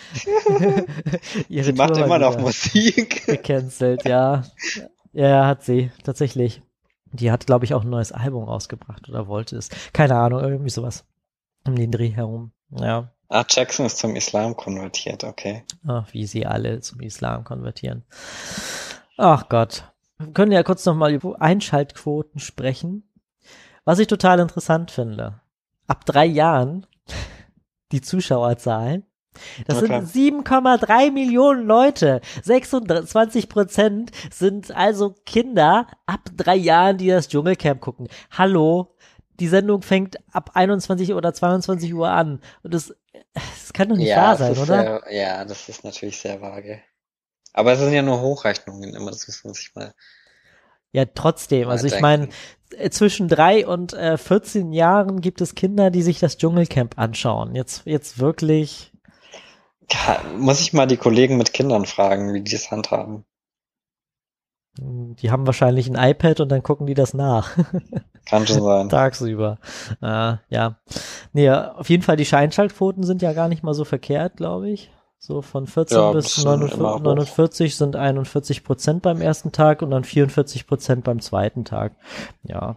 Ihre Sie macht Tour immer mal noch wieder Musik. gecancelt, ja. Ja, hat sie, tatsächlich. Die hat, glaube ich, auch ein neues Album rausgebracht oder wollte es. Keine Ahnung, irgendwie sowas. Um den Dreh herum. Ja, Ah, Jackson ist zum Islam konvertiert, okay. wie sie alle zum Islam konvertieren. Ach Gott. Wir können ja kurz nochmal über Einschaltquoten sprechen. Was ich total interessant finde. Ab 3 Jahren die Zuschauerzahlen. Das Okay. sind 7,3 Millionen Leute. 26% sind also Kinder ab 3 Jahren, die das Dschungelcamp gucken. Hallo, die Sendung fängt ab 21 oder 22 Uhr an. Und das kann doch nicht wahr das sein, ist oder? ja, das ist natürlich sehr vage. Aber es sind ja nur Hochrechnungen immer, das muss man sich mal Ja, trotzdem. mal Also ich denken. meine, zwischen 3 und 14 Jahren gibt es Kinder, die sich das Dschungelcamp anschauen. Jetzt wirklich. Muss ich mal die Kollegen mit Kindern fragen, wie die das handhaben. Die haben wahrscheinlich ein iPad und dann gucken die das nach. Kann schon sein. Tagsüber. Ja. Nee, auf jeden Fall, die Scheinschaltquoten sind ja gar nicht mal so verkehrt, glaube ich. So von 14 Ja, bis das sind immer hoch. 49 sind 41% beim ersten Tag und dann 44% beim zweiten Tag. Ja.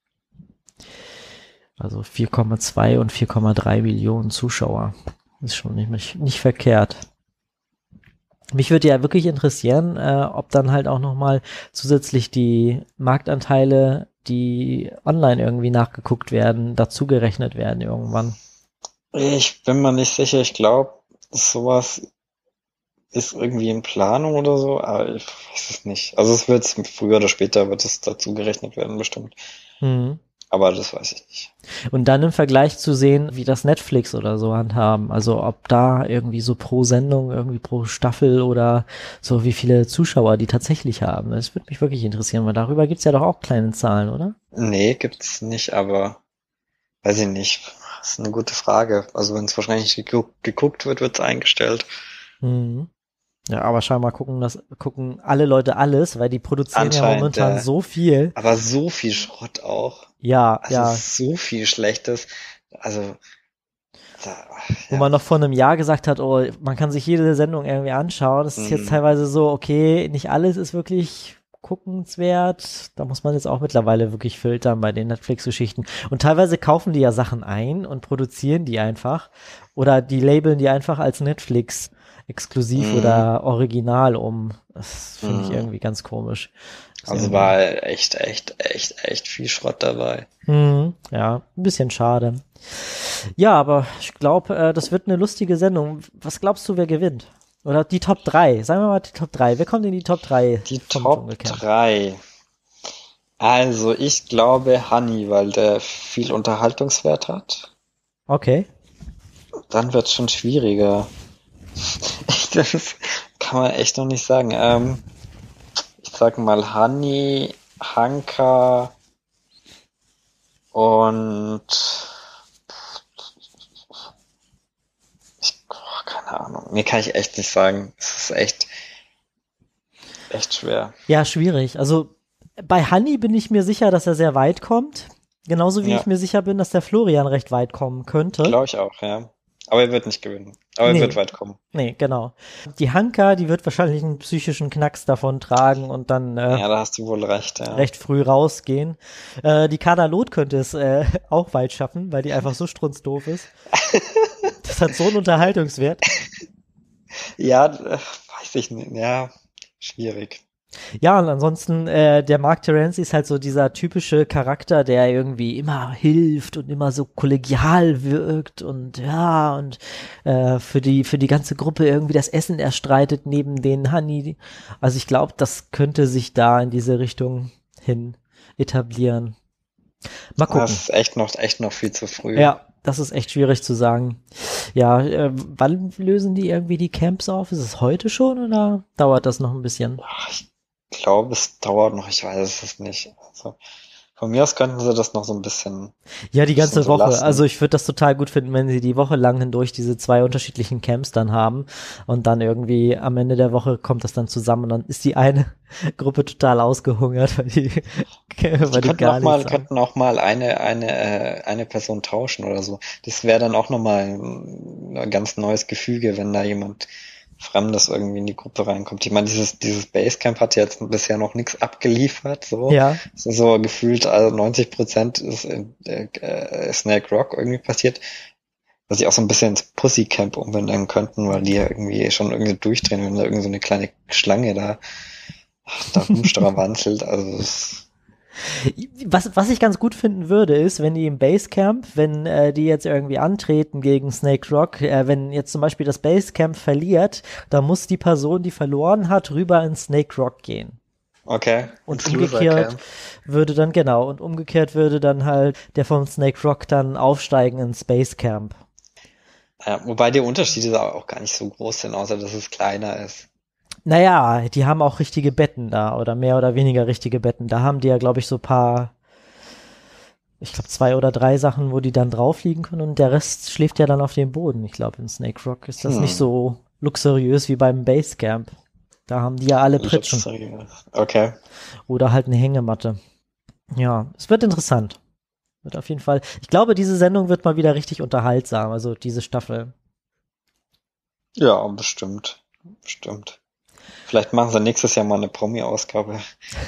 Also 4,2 und 4,3 Millionen Zuschauer. Ist schon nicht verkehrt. Mich würde ja wirklich interessieren, ob dann halt auch nochmal zusätzlich die Marktanteile, die online irgendwie nachgeguckt werden, dazugerechnet werden irgendwann. Ich bin mir nicht sicher. Ich glaube, sowas ist irgendwie in Planung oder so, aber ich weiß es nicht. Also es wird früher oder später wird es dazu gerechnet werden, bestimmt. Mhm. Aber das weiß ich nicht. Und dann im Vergleich zu sehen, wie das Netflix oder so handhaben. Also ob da irgendwie so pro Sendung, irgendwie pro Staffel oder so, wie viele Zuschauer die tatsächlich haben. Das würde mich wirklich interessieren, weil darüber gibt's ja doch auch kleine Zahlen, oder? Nee, gibt's nicht, aber weiß ich nicht. Das ist eine gute Frage. Also wenn es wahrscheinlich geguckt wird, wird's eingestellt. Mhm. Ja, aber scheinbar gucken alle Leute alles, weil die produzieren ja Anscheinend, momentan so viel. Aber so viel Schrott auch. Ja, Also ja. so viel Schlechtes. Also Wo man noch vor einem Jahr gesagt hat, oh, man kann sich jede Sendung irgendwie anschauen. Das ist jetzt teilweise so, okay, nicht alles ist wirklich guckenswert. Da muss man jetzt auch mittlerweile wirklich filtern bei den Netflix-Geschichten. Und teilweise kaufen die ja Sachen ein und produzieren die einfach. Oder die labeln die einfach als Netflix exklusiv oder original um. Das finde ich irgendwie ganz komisch. Also war echt viel Schrott dabei. Ja, ein bisschen schade. Ja, aber ich glaube, das wird eine lustige Sendung. Was glaubst du, wer gewinnt? Oder die Top 3? Sagen wir mal die Top 3. Wer kommt in die Top 3? Die Top 3. Also ich glaube Honey, weil der viel Unterhaltungswert hat. Okay. Dann wird's schon schwieriger. Das kann man echt noch nicht sagen. Ich sag mal Honey, Hanka und keine Ahnung. Mir kann ich echt nicht sagen. Es ist echt schwer. Ja, schwierig. Also bei Honey bin ich mir sicher, dass er sehr weit kommt. Genauso wie ich mir sicher bin, dass der Florian recht weit kommen könnte. Glaube ich auch, ja. Aber er wird nicht gewinnen. Aber er wird weit kommen. Nee, genau. Die Hanka, die wird wahrscheinlich einen psychischen Knacks davon tragen und dann ja, da hast du wohl recht, ja. recht früh rausgehen. Die Kadalot könnte es auch weit schaffen, weil die einfach so strunzdoof ist. Das hat so einen Unterhaltungswert. Ja, weiß ich nicht. Ja, schwierig. Ja, und ansonsten, der Mark Terenzi ist halt so dieser typische Charakter, der irgendwie immer hilft und immer so kollegial wirkt und ja, und für die ganze Gruppe irgendwie das Essen erstreitet neben den Honey. Also ich glaube, das könnte sich da in diese Richtung hin etablieren. Mal gucken. Das ist echt noch viel zu früh. Ja, das ist echt schwierig zu sagen. Ja, wann lösen die irgendwie die Camps auf? Ist es heute schon oder dauert das noch ein bisschen? Ich glaube, es dauert noch, ich weiß es nicht. Also, von mir aus könnten sie das noch so ein bisschen. Ja, die ganze so Woche. lassen. Also ich würde das total gut finden, wenn sie die Woche lang hindurch diese 2 unterschiedlichen Camps dann haben und dann irgendwie am Ende der Woche kommt das dann zusammen und dann ist die eine Gruppe total ausgehungert, weil die gar nichts haben. Könnten auch mal eine Person tauschen oder so. Das wäre dann auch nochmal ein ganz neues Gefüge, wenn da jemand Fremdes irgendwie in die Gruppe reinkommt. Ich meine, dieses Basecamp hat jetzt bisher noch nichts abgeliefert, so. Ja. Es ist so gefühlt, also 90% ist in Snake Rock irgendwie passiert, was ich auch so ein bisschen ins Pussycamp umbenennen könnten, weil die ja irgendwie schon irgendwie durchdrehen, wenn da irgendwie so eine kleine Schlange da rumstravanzelt, also Was ich ganz gut finden würde, ist, wenn die im Basecamp, wenn die jetzt irgendwie antreten gegen Snake Rock, wenn jetzt zum Beispiel das Basecamp verliert, dann muss die Person, die verloren hat, rüber in Snake Rock gehen. Okay. Und umgekehrt würde dann halt der von Snake Rock dann aufsteigen ins Basecamp. Ja, wobei die Unterschiede auch gar nicht so groß sind, außer dass es kleiner ist. Naja, die haben auch richtige Betten da oder mehr oder weniger richtige Betten. Da haben die ja, glaube ich, so ich glaube 2 oder 3 Sachen, wo die dann drauf liegen können und der Rest schläft ja dann auf dem Boden. Ich glaube, in Snake Rock ist das nicht so luxuriös wie beim Basecamp. Da haben die ja alle Pritschen. Okay. Oder halt eine Hängematte. Ja, es wird interessant. Wird auf jeden Fall. Ich glaube, diese Sendung wird mal wieder richtig unterhaltsam, also diese Staffel. Ja, bestimmt. Bestimmt. Vielleicht machen sie nächstes Jahr mal eine Promi-Ausgabe.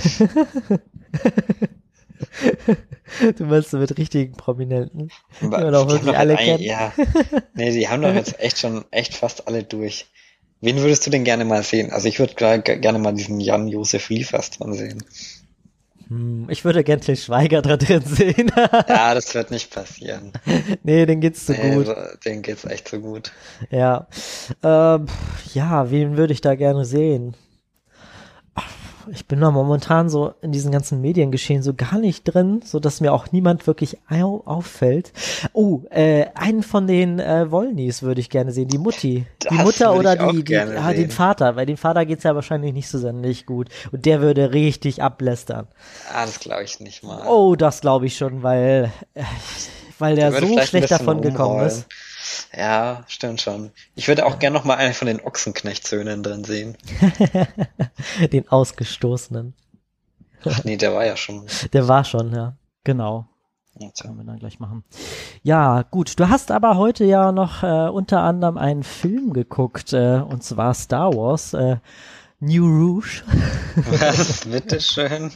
Du meinst mit richtigen Prominenten, die Aber man auch die haben wirklich doch alle jetzt kennt. Ja, nee, die haben doch jetzt echt fast alle durch. Wen würdest du denn gerne mal sehen? Also ich würde gerne mal diesen Jan-Josef Liefers dran sehen. Ich würde gerne Til Schweiger da drin sehen. Ja, das wird nicht passieren. Nee, denen geht's zu Nee, gut. denen geht's echt so gut. Ja. Ja, wen würde ich da gerne sehen? Ich bin da momentan so in diesen ganzen Mediengeschehen so gar nicht drin, so dass mir auch niemand wirklich auffällt. Oh, einen von den Wollnys würde ich gerne sehen, die Mutti. Die Das Mutter würde oder ich auch den gerne Vater. Bei dem Vater geht's ja wahrscheinlich nicht so sonderlich gut. Und der würde richtig ablästern. Ah, das glaube ich nicht mal. Oh, das glaube ich schon, weil der würde so vielleicht ein schlecht bisschen davon gekommen umrollen. ist. Ja, stimmt schon. Ich würde auch gerne noch mal einen von den Ochsenknecht-Söhnen drin sehen. Den Ausgestoßenen. Ach nee, der war ja schon. Der war schon, ja. Genau. Ja, tja. Können wir dann gleich machen. Ja, gut. Du hast aber heute ja noch unter anderem einen Film geguckt, und zwar Star Wars, New Rouge Was? Bitteschön.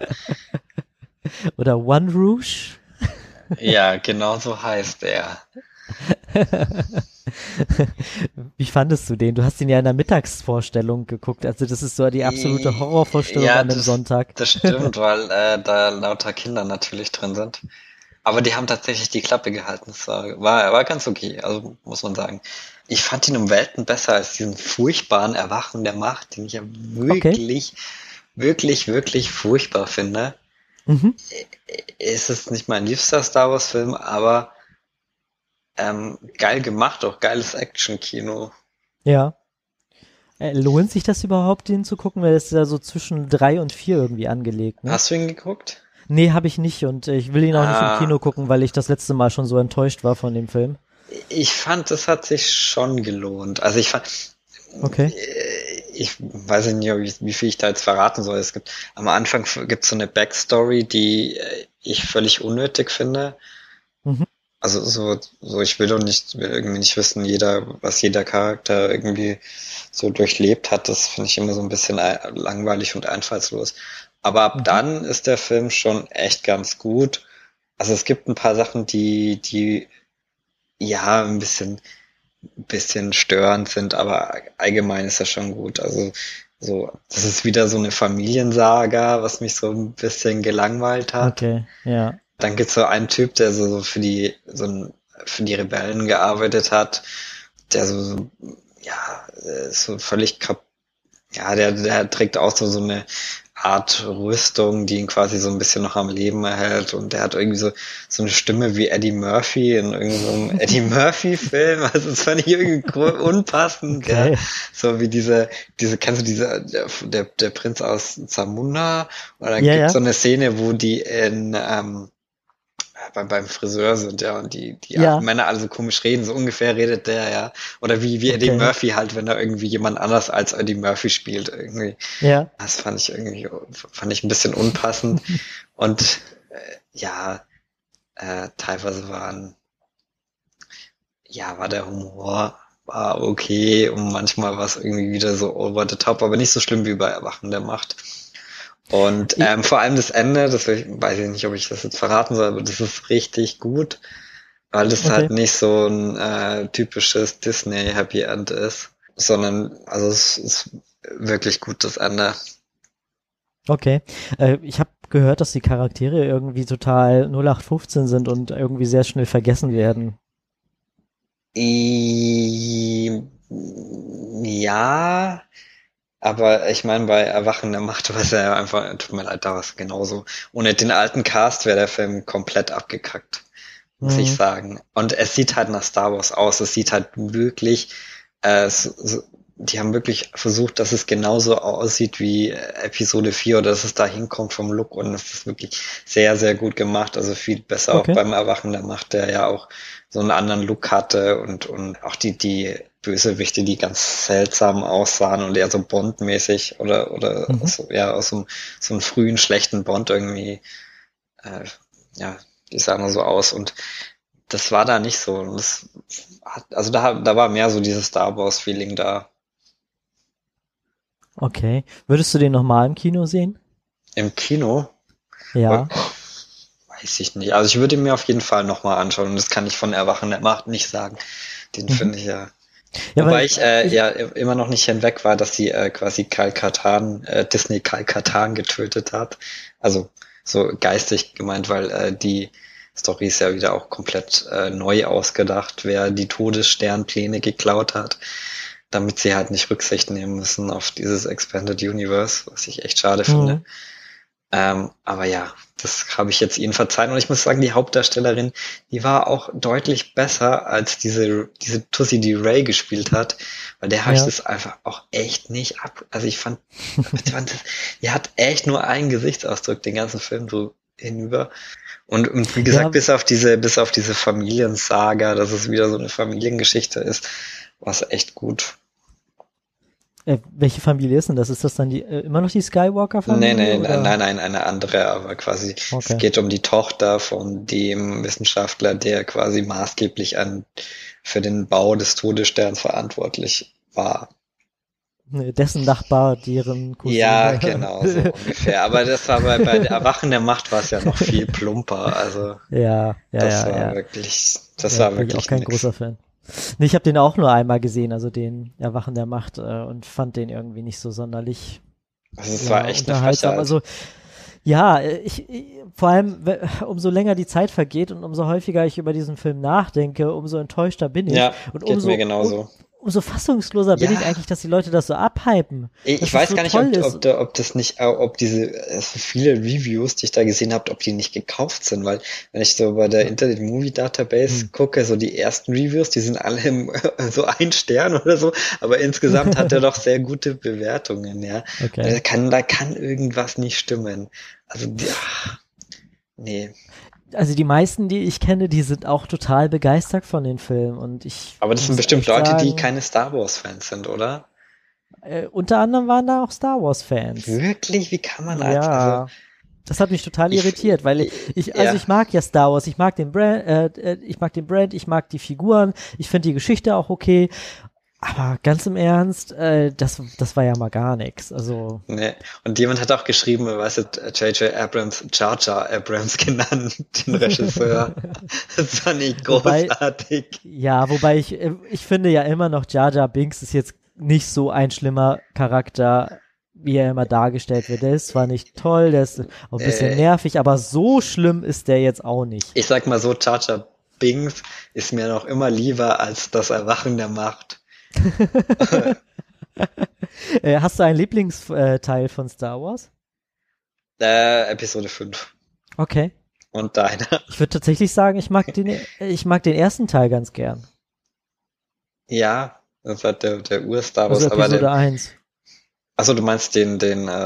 oder One Rouge. Ja, genau so heißt er. Wie fandest du den? Du hast ihn ja in der Mittagsvorstellung geguckt. Also das ist so die absolute Horrorvorstellung Ja, an einem Sonntag. Das stimmt, weil da lauter Kinder natürlich drin sind. Aber die haben tatsächlich die Klappe gehalten. Es war ganz okay, also muss man sagen. Ich fand ihn um Welten besser als diesen furchtbaren Erwachen der Macht, den ich ja wirklich furchtbar finde. Mhm. Es ist nicht mein liebster Star Wars Film, aber geil gemacht, auch geiles Action-Kino. Ja. Lohnt sich das überhaupt, den zu gucken? Weil es ist ja so zwischen 3 und 4 irgendwie angelegt. Ne? Hast du ihn geguckt? Nee, habe ich nicht und ich will ihn auch nicht im Kino gucken, weil ich das letzte Mal schon so enttäuscht war von dem Film. Ich fand, das hat sich schon gelohnt. Also ich Okay. weiß nicht, wie viel ich da jetzt verraten soll. Am Anfang gibt's so eine Backstory, die ich völlig unnötig finde. Mhm. Also ich will irgendwie nicht wissen, was jeder Charakter irgendwie so durchlebt hat. Das finde ich immer so ein bisschen langweilig und einfallslos. Aber ab dann ist der Film schon echt ganz gut. Also es gibt ein paar Sachen, die ja ein bisschen störend sind, aber allgemein ist das schon gut. Also das ist wieder so eine Familiensaga, was mich so ein bisschen gelangweilt hat. Okay, ja. Dann gibt's so einen Typ, der so für die Rebellen gearbeitet hat, der so völlig der trägt auch so eine Art Rüstung, die ihn quasi so ein bisschen noch am Leben erhält, und der hat irgendwie so eine Stimme wie Eddie Murphy in irgendeinem Eddie Murphy Film, also das fand ich irgendwie unpassend, Okay. ja. So wie kennst du der Prinz aus Zamunda? Oder dann gibt's so eine Szene, wo die beim Friseur sind, ja, und die Männer alle so komisch reden, so ungefähr redet der, ja. Oder wie Eddie Murphy halt, wenn er irgendwie jemand anders als Eddie Murphy spielt, irgendwie. Ja. Das fand ich ein bisschen unpassend. Und teilweise war der Humor war okay und manchmal war es irgendwie wieder so over the top, aber nicht so schlimm wie bei Erwachen der Macht. Und vor allem das Ende, weiß ich nicht, ob ich das jetzt verraten soll, aber das ist richtig gut, weil das halt nicht so ein typisches Disney Happy End ist, sondern also es ist wirklich gut, das Ende. Okay. Ich habe gehört, dass die Charaktere irgendwie total 0815 sind und irgendwie sehr schnell vergessen werden. Ja, aber ich meine, bei Erwachen der Macht war es ja einfach, tut mir leid, da war es genauso. Ohne den alten Cast wäre der Film komplett abgekackt, muss ich sagen. Und es sieht halt nach Star Wars aus. Es sieht halt wirklich, die haben wirklich versucht, dass es genauso aussieht wie Episode 4 oder dass es da hinkommt vom Look, und es ist wirklich sehr, sehr gut gemacht. Also viel besser auch beim Erwachen der Macht, der ja auch so einen anderen Look hatte, und auch die Bösewichte, die ganz seltsam aussahen und eher so Bond-mäßig oder so, ja, aus so einem frühen, schlechten Bond irgendwie, ja, die sahen nur so aus und das war da nicht so. Und also da war mehr so dieses Star Wars-Feeling da. Okay. Würdest du den nochmal im Kino sehen? Im Kino? Ja. Weiß ich nicht. Also ich würde ihn mir auf jeden Fall nochmal anschauen und das kann ich von Erwachen der Macht nicht sagen. Den finde ich ja. Wobei ich ja immer noch nicht hinweg war, dass sie quasi Disney Kal Katan getötet hat. Also so geistig gemeint, weil die Story ist ja wieder auch komplett neu ausgedacht, wer die Todessternpläne geklaut hat, damit sie halt nicht Rücksicht nehmen müssen auf dieses Expanded Universe, was ich echt schade finde. Aber ja, das habe ich jetzt ihnen verzeihen und ich muss sagen, die Hauptdarstellerin, die war auch deutlich besser als diese Tussi, die Ray gespielt hat, weil der habe ich das einfach auch echt nicht also ich fand die hat echt nur einen Gesichtsausdruck den ganzen Film so hinüber und wie gesagt, bis auf diese Familiensaga, dass es wieder so eine Familiengeschichte ist, war es echt gut. Welche Familie ist denn das? Ist das dann immer noch die Skywalker-Familie? Nein, eine andere, aber quasi, Es geht um die Tochter von dem Wissenschaftler, der quasi maßgeblich für den Bau des Todessterns verantwortlich war. Dessen Nachbar, deren Cousine. Ja, genau, so ungefähr. Aber das war bei der Erwachen der Macht war es ja noch viel plumper, also. Das war wirklich auch kein großer Fan. Nee, ich habe den auch nur einmal gesehen, also den Erwachen der Macht und fand den irgendwie nicht so sonderlich es war echt unterhaltsam. Also ja, vor allem umso länger die Zeit vergeht und umso häufiger ich über diesen Film nachdenke, umso enttäuschter bin ich. Ja, und geht mir genauso. Umso fassungsloser bin ich eigentlich, dass die Leute das so abhypen. Ich weiß gar nicht, ob diese viele Reviews, die ich da gesehen habe, ob die nicht gekauft sind, weil wenn ich so bei der Internet Movie Database gucke, so die ersten Reviews, die sind alle so 1 Stern oder so, aber insgesamt hat er doch sehr gute Bewertungen, ja. Okay. Da kann irgendwas nicht stimmen. Also nee. Also die meisten, die ich kenne, die sind auch total begeistert von den Filmen und aber das sind bestimmt Leute, die keine Star Wars Fans sind, oder? Unter anderem waren da auch Star Wars Fans. Wirklich? Wie kann man das? Ja. Also, das hat mich total irritiert, weil ich mag ja Star Wars, ich mag den Brand, ich mag die Figuren, ich finde die Geschichte auch okay. Aber ganz im Ernst, das war ja mal gar nichts. Also. Nee. Und jemand hat auch geschrieben, J.J. Abrams, Jar Jar Abrams genannt, den Regisseur. Das fand ich großartig. Wobei ich finde ja immer noch, Jar Jar Binks ist jetzt nicht so ein schlimmer Charakter, wie er immer dargestellt wird. Der ist zwar nicht toll, der ist auch ein bisschen nervig, aber so schlimm ist der jetzt auch nicht. Ich sag mal so, Jar Jar Binks ist mir noch immer lieber als das Erwachen der Macht. Hast du einen Lieblingsteil von Star Wars? Episode 5. Okay. Und deiner? Ich würde tatsächlich sagen, ich mag den ersten Teil ganz gern. Ja, das war der Ur-Star Wars. Also Episode 1. Achso, du meinst den,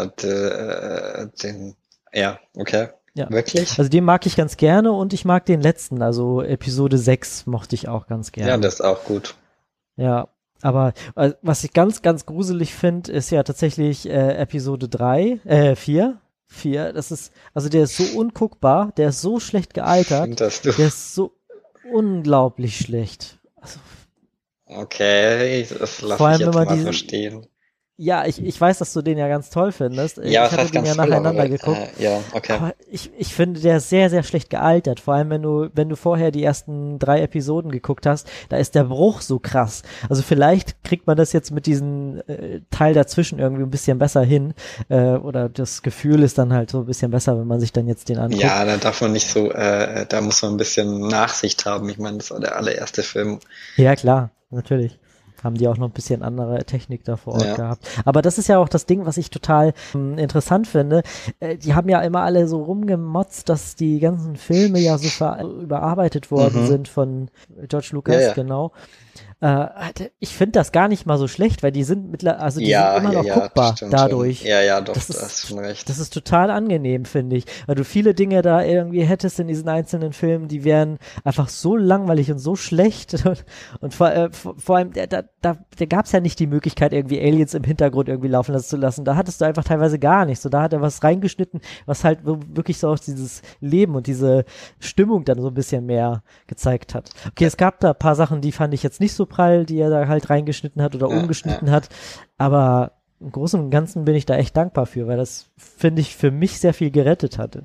ja, okay. Ja. Wirklich? Also den mag ich ganz gerne und ich mag den letzten, also Episode 6 mochte ich auch ganz gerne. Ja, das ist auch gut. Ja. Aber was ich ganz, ganz gruselig finde, ist ja tatsächlich Episode 4. Das ist, also der ist so unguckbar, der ist so schlecht gealtert, der ist so unglaublich schlecht. Also, okay, das lasse ich jetzt mal verstehen. Ja, ich weiß, dass du den ja ganz toll findest. Ja, ich hatte den ja nacheinander geguckt. Ja, okay. Aber ich finde, der ist sehr, sehr schlecht gealtert. Vor allem, wenn du vorher die ersten 3 Episoden geguckt hast, da ist der Bruch so krass. Also vielleicht kriegt man das jetzt mit diesem Teil dazwischen irgendwie ein bisschen besser hin. Oder das Gefühl ist dann halt so ein bisschen besser, wenn man sich dann jetzt den anguckt. Ja, da darf man nicht so, da muss man ein bisschen Nachsicht haben. Ich meine, das war der allererste Film. Ja, klar, natürlich. Haben die auch noch ein bisschen andere Technik da vor Ort gehabt. Aber das ist ja auch das Ding, was ich total interessant finde. Die haben ja immer alle so rumgemotzt, dass die ganzen Filme ja so überarbeitet worden sind von George Lucas, genau. Ich finde das gar nicht mal so schlecht, weil die sind sind immer noch guckbar dadurch. Schon. Ja, doch, das hast schon recht. Das ist total angenehm, finde ich. Weil du viele Dinge da irgendwie hättest in diesen einzelnen Filmen, die wären einfach so langweilig und so schlecht. Und vor allem, da gab es ja nicht die Möglichkeit, irgendwie Aliens im Hintergrund irgendwie laufen zu lassen. Da hattest du einfach teilweise gar nichts. So, da hat er was reingeschnitten, was halt wirklich so aus dieses Leben und diese Stimmung dann so ein bisschen mehr gezeigt hat. Okay, es gab da ein paar Sachen, die fand ich jetzt nicht so prall, die er da halt reingeschnitten hat oder umgeschnitten hat, aber im Großen und Ganzen bin ich da echt dankbar für, weil das, finde ich, für mich sehr viel gerettet hat.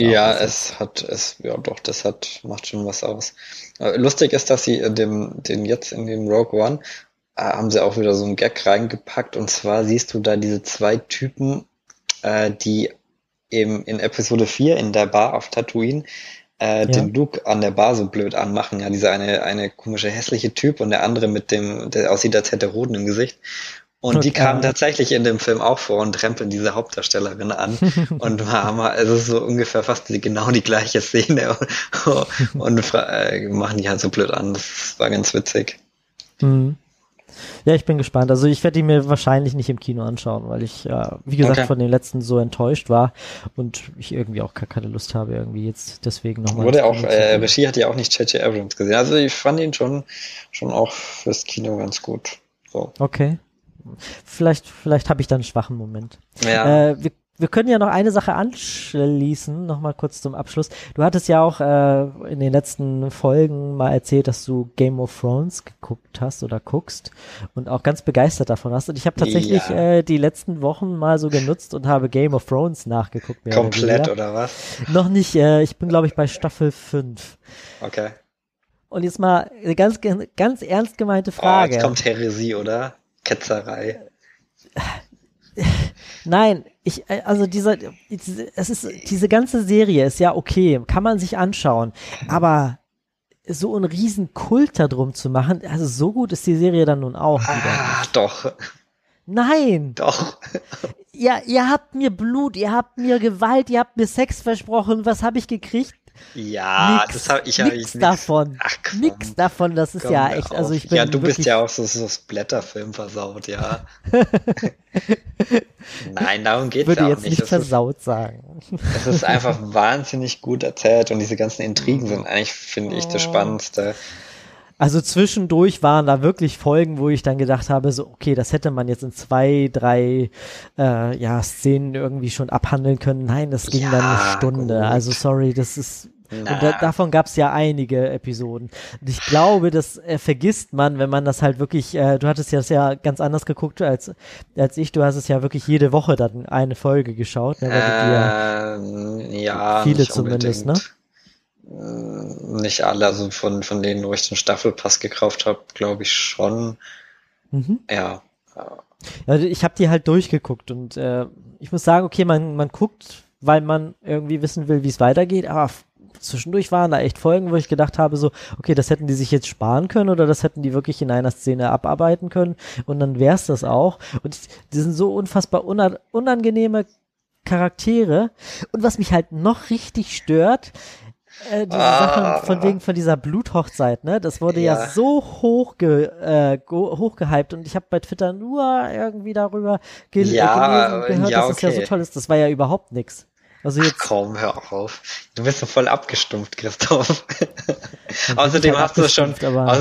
Macht schon was aus. Lustig ist, dass sie in dem Rogue One haben sie auch wieder so einen Gag reingepackt, und zwar siehst du da diese zwei Typen, die eben in Episode 4 in der Bar auf Tatooine den Luke an der Bar so blöd anmachen. Ja, dieser eine komische, hässliche Typ und der andere der aussieht, als hätte er Hoden im Gesicht. Und die kamen tatsächlich in dem Film auch vor und rempeln diese Hauptdarstellerin an. Und also so ungefähr fast genau die gleiche Szene und machen die halt so blöd an. Das war ganz witzig. Mhm. Ja, ich bin gespannt. Also ich werde die mir wahrscheinlich nicht im Kino anschauen, weil ich, wie gesagt, von den letzten so enttäuscht war und ich irgendwie auch gar keine Lust habe, irgendwie jetzt deswegen nochmal. Regie hat ja auch nicht J.J. Abrams gesehen. Also ich fand ihn schon auch fürs Kino ganz gut. So. Okay. Vielleicht habe ich dann einen schwachen Moment. Ja. Wir können ja noch eine Sache anschließen, nochmal kurz zum Abschluss. Du hattest ja auch in den letzten Folgen mal erzählt, dass du Game of Thrones geguckt hast oder guckst und auch ganz begeistert davon hast. Und ich habe tatsächlich die letzten Wochen mal so genutzt und habe Game of Thrones nachgeguckt. Komplett oder was? Noch nicht, ich bin glaube ich bei Staffel 5. Okay. Und jetzt mal eine ganz, ganz ernst gemeinte Frage. Jetzt kommt Häresie, oder? Ketzerei. Nein, diese ganze Serie ist ja okay, kann man sich anschauen, aber so einen riesen Kult da drum zu machen, also so gut ist die Serie dann nun auch wieder nicht. Doch. Nein. Doch. Ja, ihr habt mir Blut, ihr habt mir Gewalt, ihr habt mir Sex versprochen, was habe ich gekriegt? Ja, nix davon. Ach, komm. Nix davon, das ist ja echt, also ich bin ja, du wirklich, bist ja auch so Splatterfilm versaut, ja. Nein, darum geht's ja auch nicht. Würde jetzt nicht versaut sagen. Es ist einfach wahnsinnig gut erzählt und diese ganzen Intrigen sind eigentlich, finde ich, das Spannendste. Also zwischendurch waren da wirklich Folgen, wo ich dann gedacht habe, so okay, das hätte man jetzt in 2, 3 Szenen irgendwie schon abhandeln können. Nein, das ging dann eine Stunde. Gut. Also sorry, das ist und davon gab es ja einige Episoden. Und ich glaube, das vergisst man, wenn man das halt wirklich, du hattest ja das ja ganz anders geguckt als ich, du hast es ja wirklich jede Woche dann eine Folge geschaut. Ne, ja, viele zumindest, ne? Nicht alle, also von denen, wo ich den Staffelpass gekauft habe, glaube ich schon. Mhm. Ja. Ich habe die halt durchgeguckt und ich muss sagen, okay, man guckt, weil man irgendwie wissen will, wie es weitergeht, aber zwischendurch waren da echt Folgen, wo ich gedacht habe, so, okay, das hätten die sich jetzt sparen können oder das hätten die wirklich in einer Szene abarbeiten können und dann wär's das auch. Und die sind so unfassbar unangenehme Charaktere und was mich halt noch richtig stört, diese Sache von dieser Bluthochzeit, ne? Das wurde ja so hochgehypt und ich habe bei Twitter nur irgendwie darüber gelesen und gehört, dass es ja so toll ist. Das war ja überhaupt nix. Also jetzt komm, hör auf. Du bist so voll abgestumpft, Christoph. Außerdem hast du schon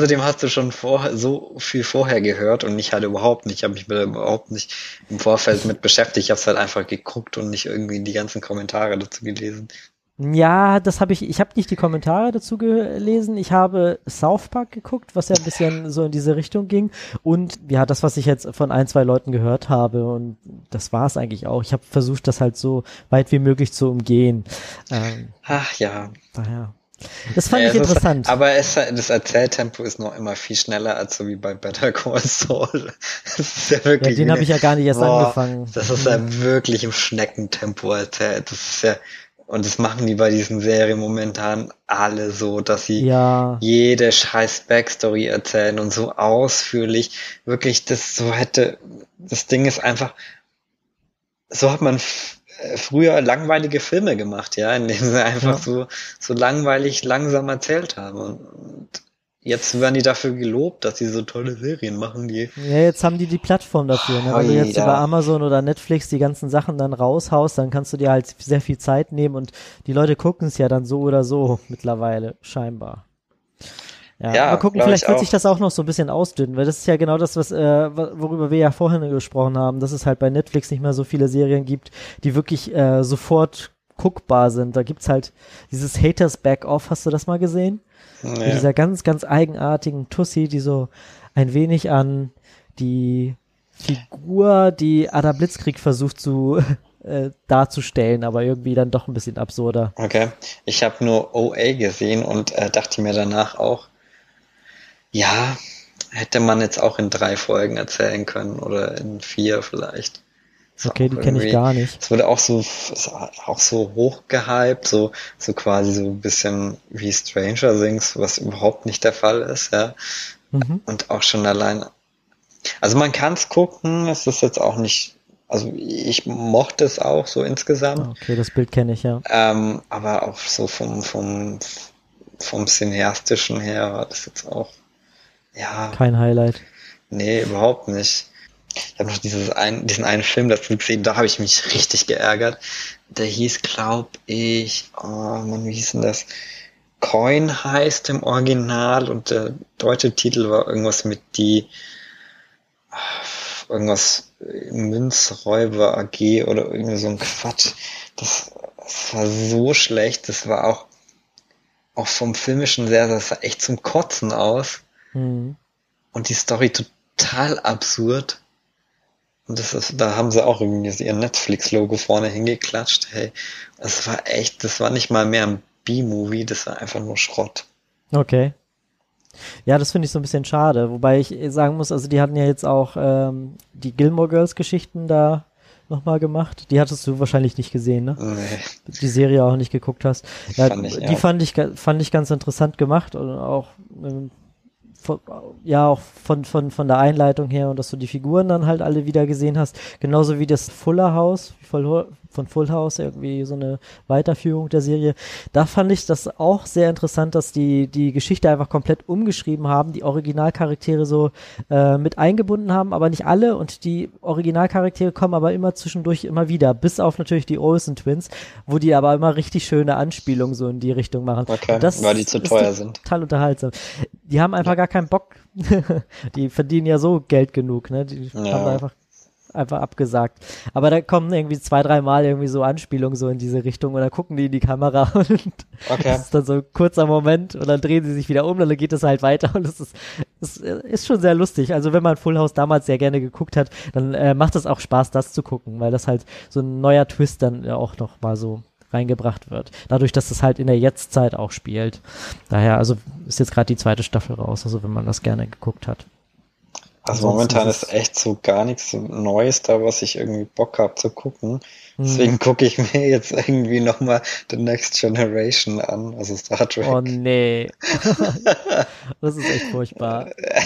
so viel vorher gehört und ich halt überhaupt nicht. Ich habe mich überhaupt nicht im Vorfeld mit beschäftigt. Ich habe es halt einfach geguckt und nicht irgendwie die ganzen Kommentare dazu gelesen. Ja, ich habe nicht die Kommentare dazu gelesen, ich habe South Park geguckt, was ja ein bisschen so in diese Richtung ging und ja, das, was ich jetzt von 1, 2 Leuten gehört habe und das war es eigentlich auch. Ich habe versucht, das halt so weit wie möglich zu umgehen. Ach ja. Daher. Das fand ich interessant. Aber das Erzähltempo ist noch immer viel schneller als so wie bei Better Call Saul. Das ist ja wirklich. Ja, den habe ich ja gar nicht erst angefangen. Das ist ja wirklich im Schneckentempo erzählt. Das ist ja. Und das machen die bei diesen Serien momentan alle so, dass sie jede scheiß Backstory erzählen und so ausführlich. Wirklich, das Ding ist einfach, so hat man früher langweilige Filme gemacht, ja, in denen sie einfach so langweilig langsam erzählt haben. Und jetzt werden die dafür gelobt, dass sie so tolle Serien machen, die. Ja, jetzt haben die Plattform dafür. Ne? Wenn du jetzt über Amazon oder Netflix die ganzen Sachen dann raushaust, dann kannst du dir halt sehr viel Zeit nehmen und die Leute gucken es ja dann so oder so mittlerweile, scheinbar. Ja, mal gucken, vielleicht wird sich das auch noch so ein bisschen ausdünnen, weil das ist ja genau das, worüber wir ja vorhin gesprochen haben, dass es halt bei Netflix nicht mehr so viele Serien gibt, die wirklich sofort guckbar sind. Da gibt's halt dieses Haters Back Off, hast du das mal gesehen? Mit dieser ganz, ganz eigenartigen Tussi, die so ein wenig an die Figur, die Ada Blitzkrieg versucht zu darzustellen, aber irgendwie dann doch ein bisschen absurder. Okay, ich habe nur OA gesehen und dachte mir danach auch, ja, hätte man jetzt auch in 3 Folgen erzählen können oder in 4 vielleicht. Okay, die kenne ich gar nicht. Es wurde auch so hochgehypt, so quasi so ein bisschen wie Stranger Things, was überhaupt nicht der Fall ist, ja. Und auch schon allein. Also man kann es gucken, es ist jetzt auch nicht, also ich mochte es auch so insgesamt. Okay, das Bild kenne ich, ja. Aber auch so vom Cineastischen her war das jetzt auch, ja. Kein Highlight. Nee, überhaupt nicht. Ich habe noch diesen einen Film dazu gesehen, da habe ich mich richtig geärgert. Der hieß, glaube ich, wie hieß denn das? Coin heißt im Original und der deutsche Titel war irgendwas mit irgendwas Münzräuber AG oder irgendwie so ein Quatsch. Das war so schlecht, das war auch vom Filmischen sehr, das sah echt zum Kotzen aus. Und die Story total absurd. Und da haben sie auch irgendwie ihr Netflix-Logo vorne hingeklatscht. Hey, das war nicht mal mehr ein B-Movie, das war einfach nur Schrott. Okay. Ja, das finde ich so ein bisschen schade. Wobei ich sagen muss, also die hatten ja jetzt auch die Gilmore Girls Geschichten da nochmal gemacht. Die hattest du wahrscheinlich nicht gesehen, ne? Nee. Die Serie auch nicht geguckt hast. Ja, die fand ich ganz interessant gemacht und auch auch von der Einleitung her und dass du die Figuren dann halt alle wieder gesehen hast, genauso wie das Fuller House, von Full House, irgendwie so eine Weiterführung der Serie. Da fand ich das auch sehr interessant, dass die Geschichte einfach komplett umgeschrieben haben, die Originalcharaktere so mit eingebunden haben, aber nicht alle und die Originalcharaktere kommen aber immer zwischendurch immer wieder, bis auf natürlich die Olsen Twins, wo die aber immer richtig schöne Anspielungen so in die Richtung machen. Okay, weil die zu teuer sind. Total unterhaltsam. Die haben einfach gar keinen Bock. Die verdienen ja so Geld genug, ne? Die haben einfach abgesagt. Aber da kommen irgendwie 2-3 Mal irgendwie so Anspielungen so in diese Richtung und dann gucken die in die Kamera und das ist dann so ein kurzer Moment und dann drehen sie sich wieder um und dann geht es halt weiter und es ist schon sehr lustig. Also wenn man Full House damals sehr gerne geguckt hat, dann macht es auch Spaß, das zu gucken, weil das halt so ein neuer Twist dann auch noch mal so reingebracht wird. Dadurch, dass es halt in der Jetztzeit auch spielt. Daher, also ist jetzt gerade die 2. Staffel raus, also wenn man das gerne geguckt hat. Also momentan ist echt so gar nichts Neues da, was ich irgendwie Bock habe zu gucken. Deswegen gucke ich mir jetzt irgendwie nochmal The Next Generation an, also Star Trek. Oh nee. Das ist echt furchtbar.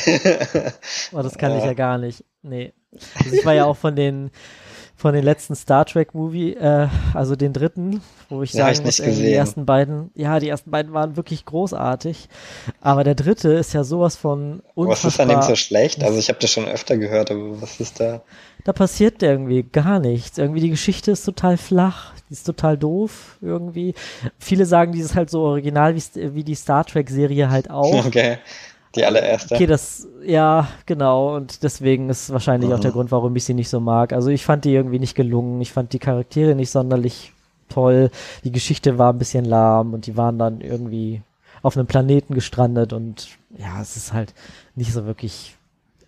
Oh, das kann ich ja gar nicht. Nee. Also ich war ja auch von den letzten Star Trek Movie, also den 3., wo ich sagen muss, die ersten beiden waren wirklich großartig, aber der 3. ist ja sowas von unfassbar. Was ist an dem so schlecht? Also ich habe das schon öfter gehört, aber was ist da? Da passiert irgendwie gar nichts. Irgendwie die Geschichte ist total flach, die ist total doof irgendwie. Viele sagen, die ist halt so original wie die Star Trek Serie halt auch. Okay. Die allererste. Okay, ja, genau, und deswegen ist wahrscheinlich auch der Grund, warum ich sie nicht so mag. Also ich fand die irgendwie nicht gelungen, ich fand die Charaktere nicht sonderlich toll, die Geschichte war ein bisschen lahm und die waren dann irgendwie auf einem Planeten gestrandet und ja, es ist halt nicht so wirklich,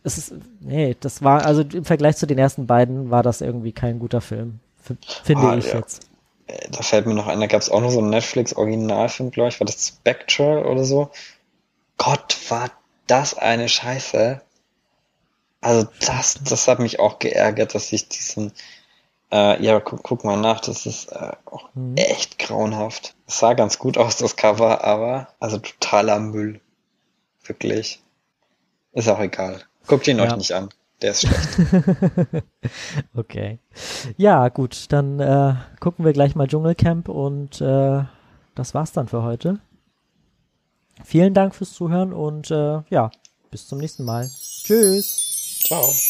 das war, also im Vergleich zu den ersten beiden war das irgendwie kein guter Film, finde ich jetzt. Da fällt mir noch ein, da gab es auch noch so einen Netflix-Originalfilm, glaube ich, war das Spectral oder so. Gott, war das eine Scheiße. Also das hat mich auch geärgert, dass ich diesen, guck mal nach, das ist auch echt grauenhaft. Es sah ganz gut aus, das Cover, aber also totaler Müll. Wirklich. Ist auch egal. Guckt ihn euch nicht an. Der ist schlecht. Okay. Ja, gut, dann gucken wir gleich mal Dschungelcamp und das war's dann für heute. Vielen Dank fürs Zuhören und ja, bis zum nächsten Mal. Tschüss. Ciao.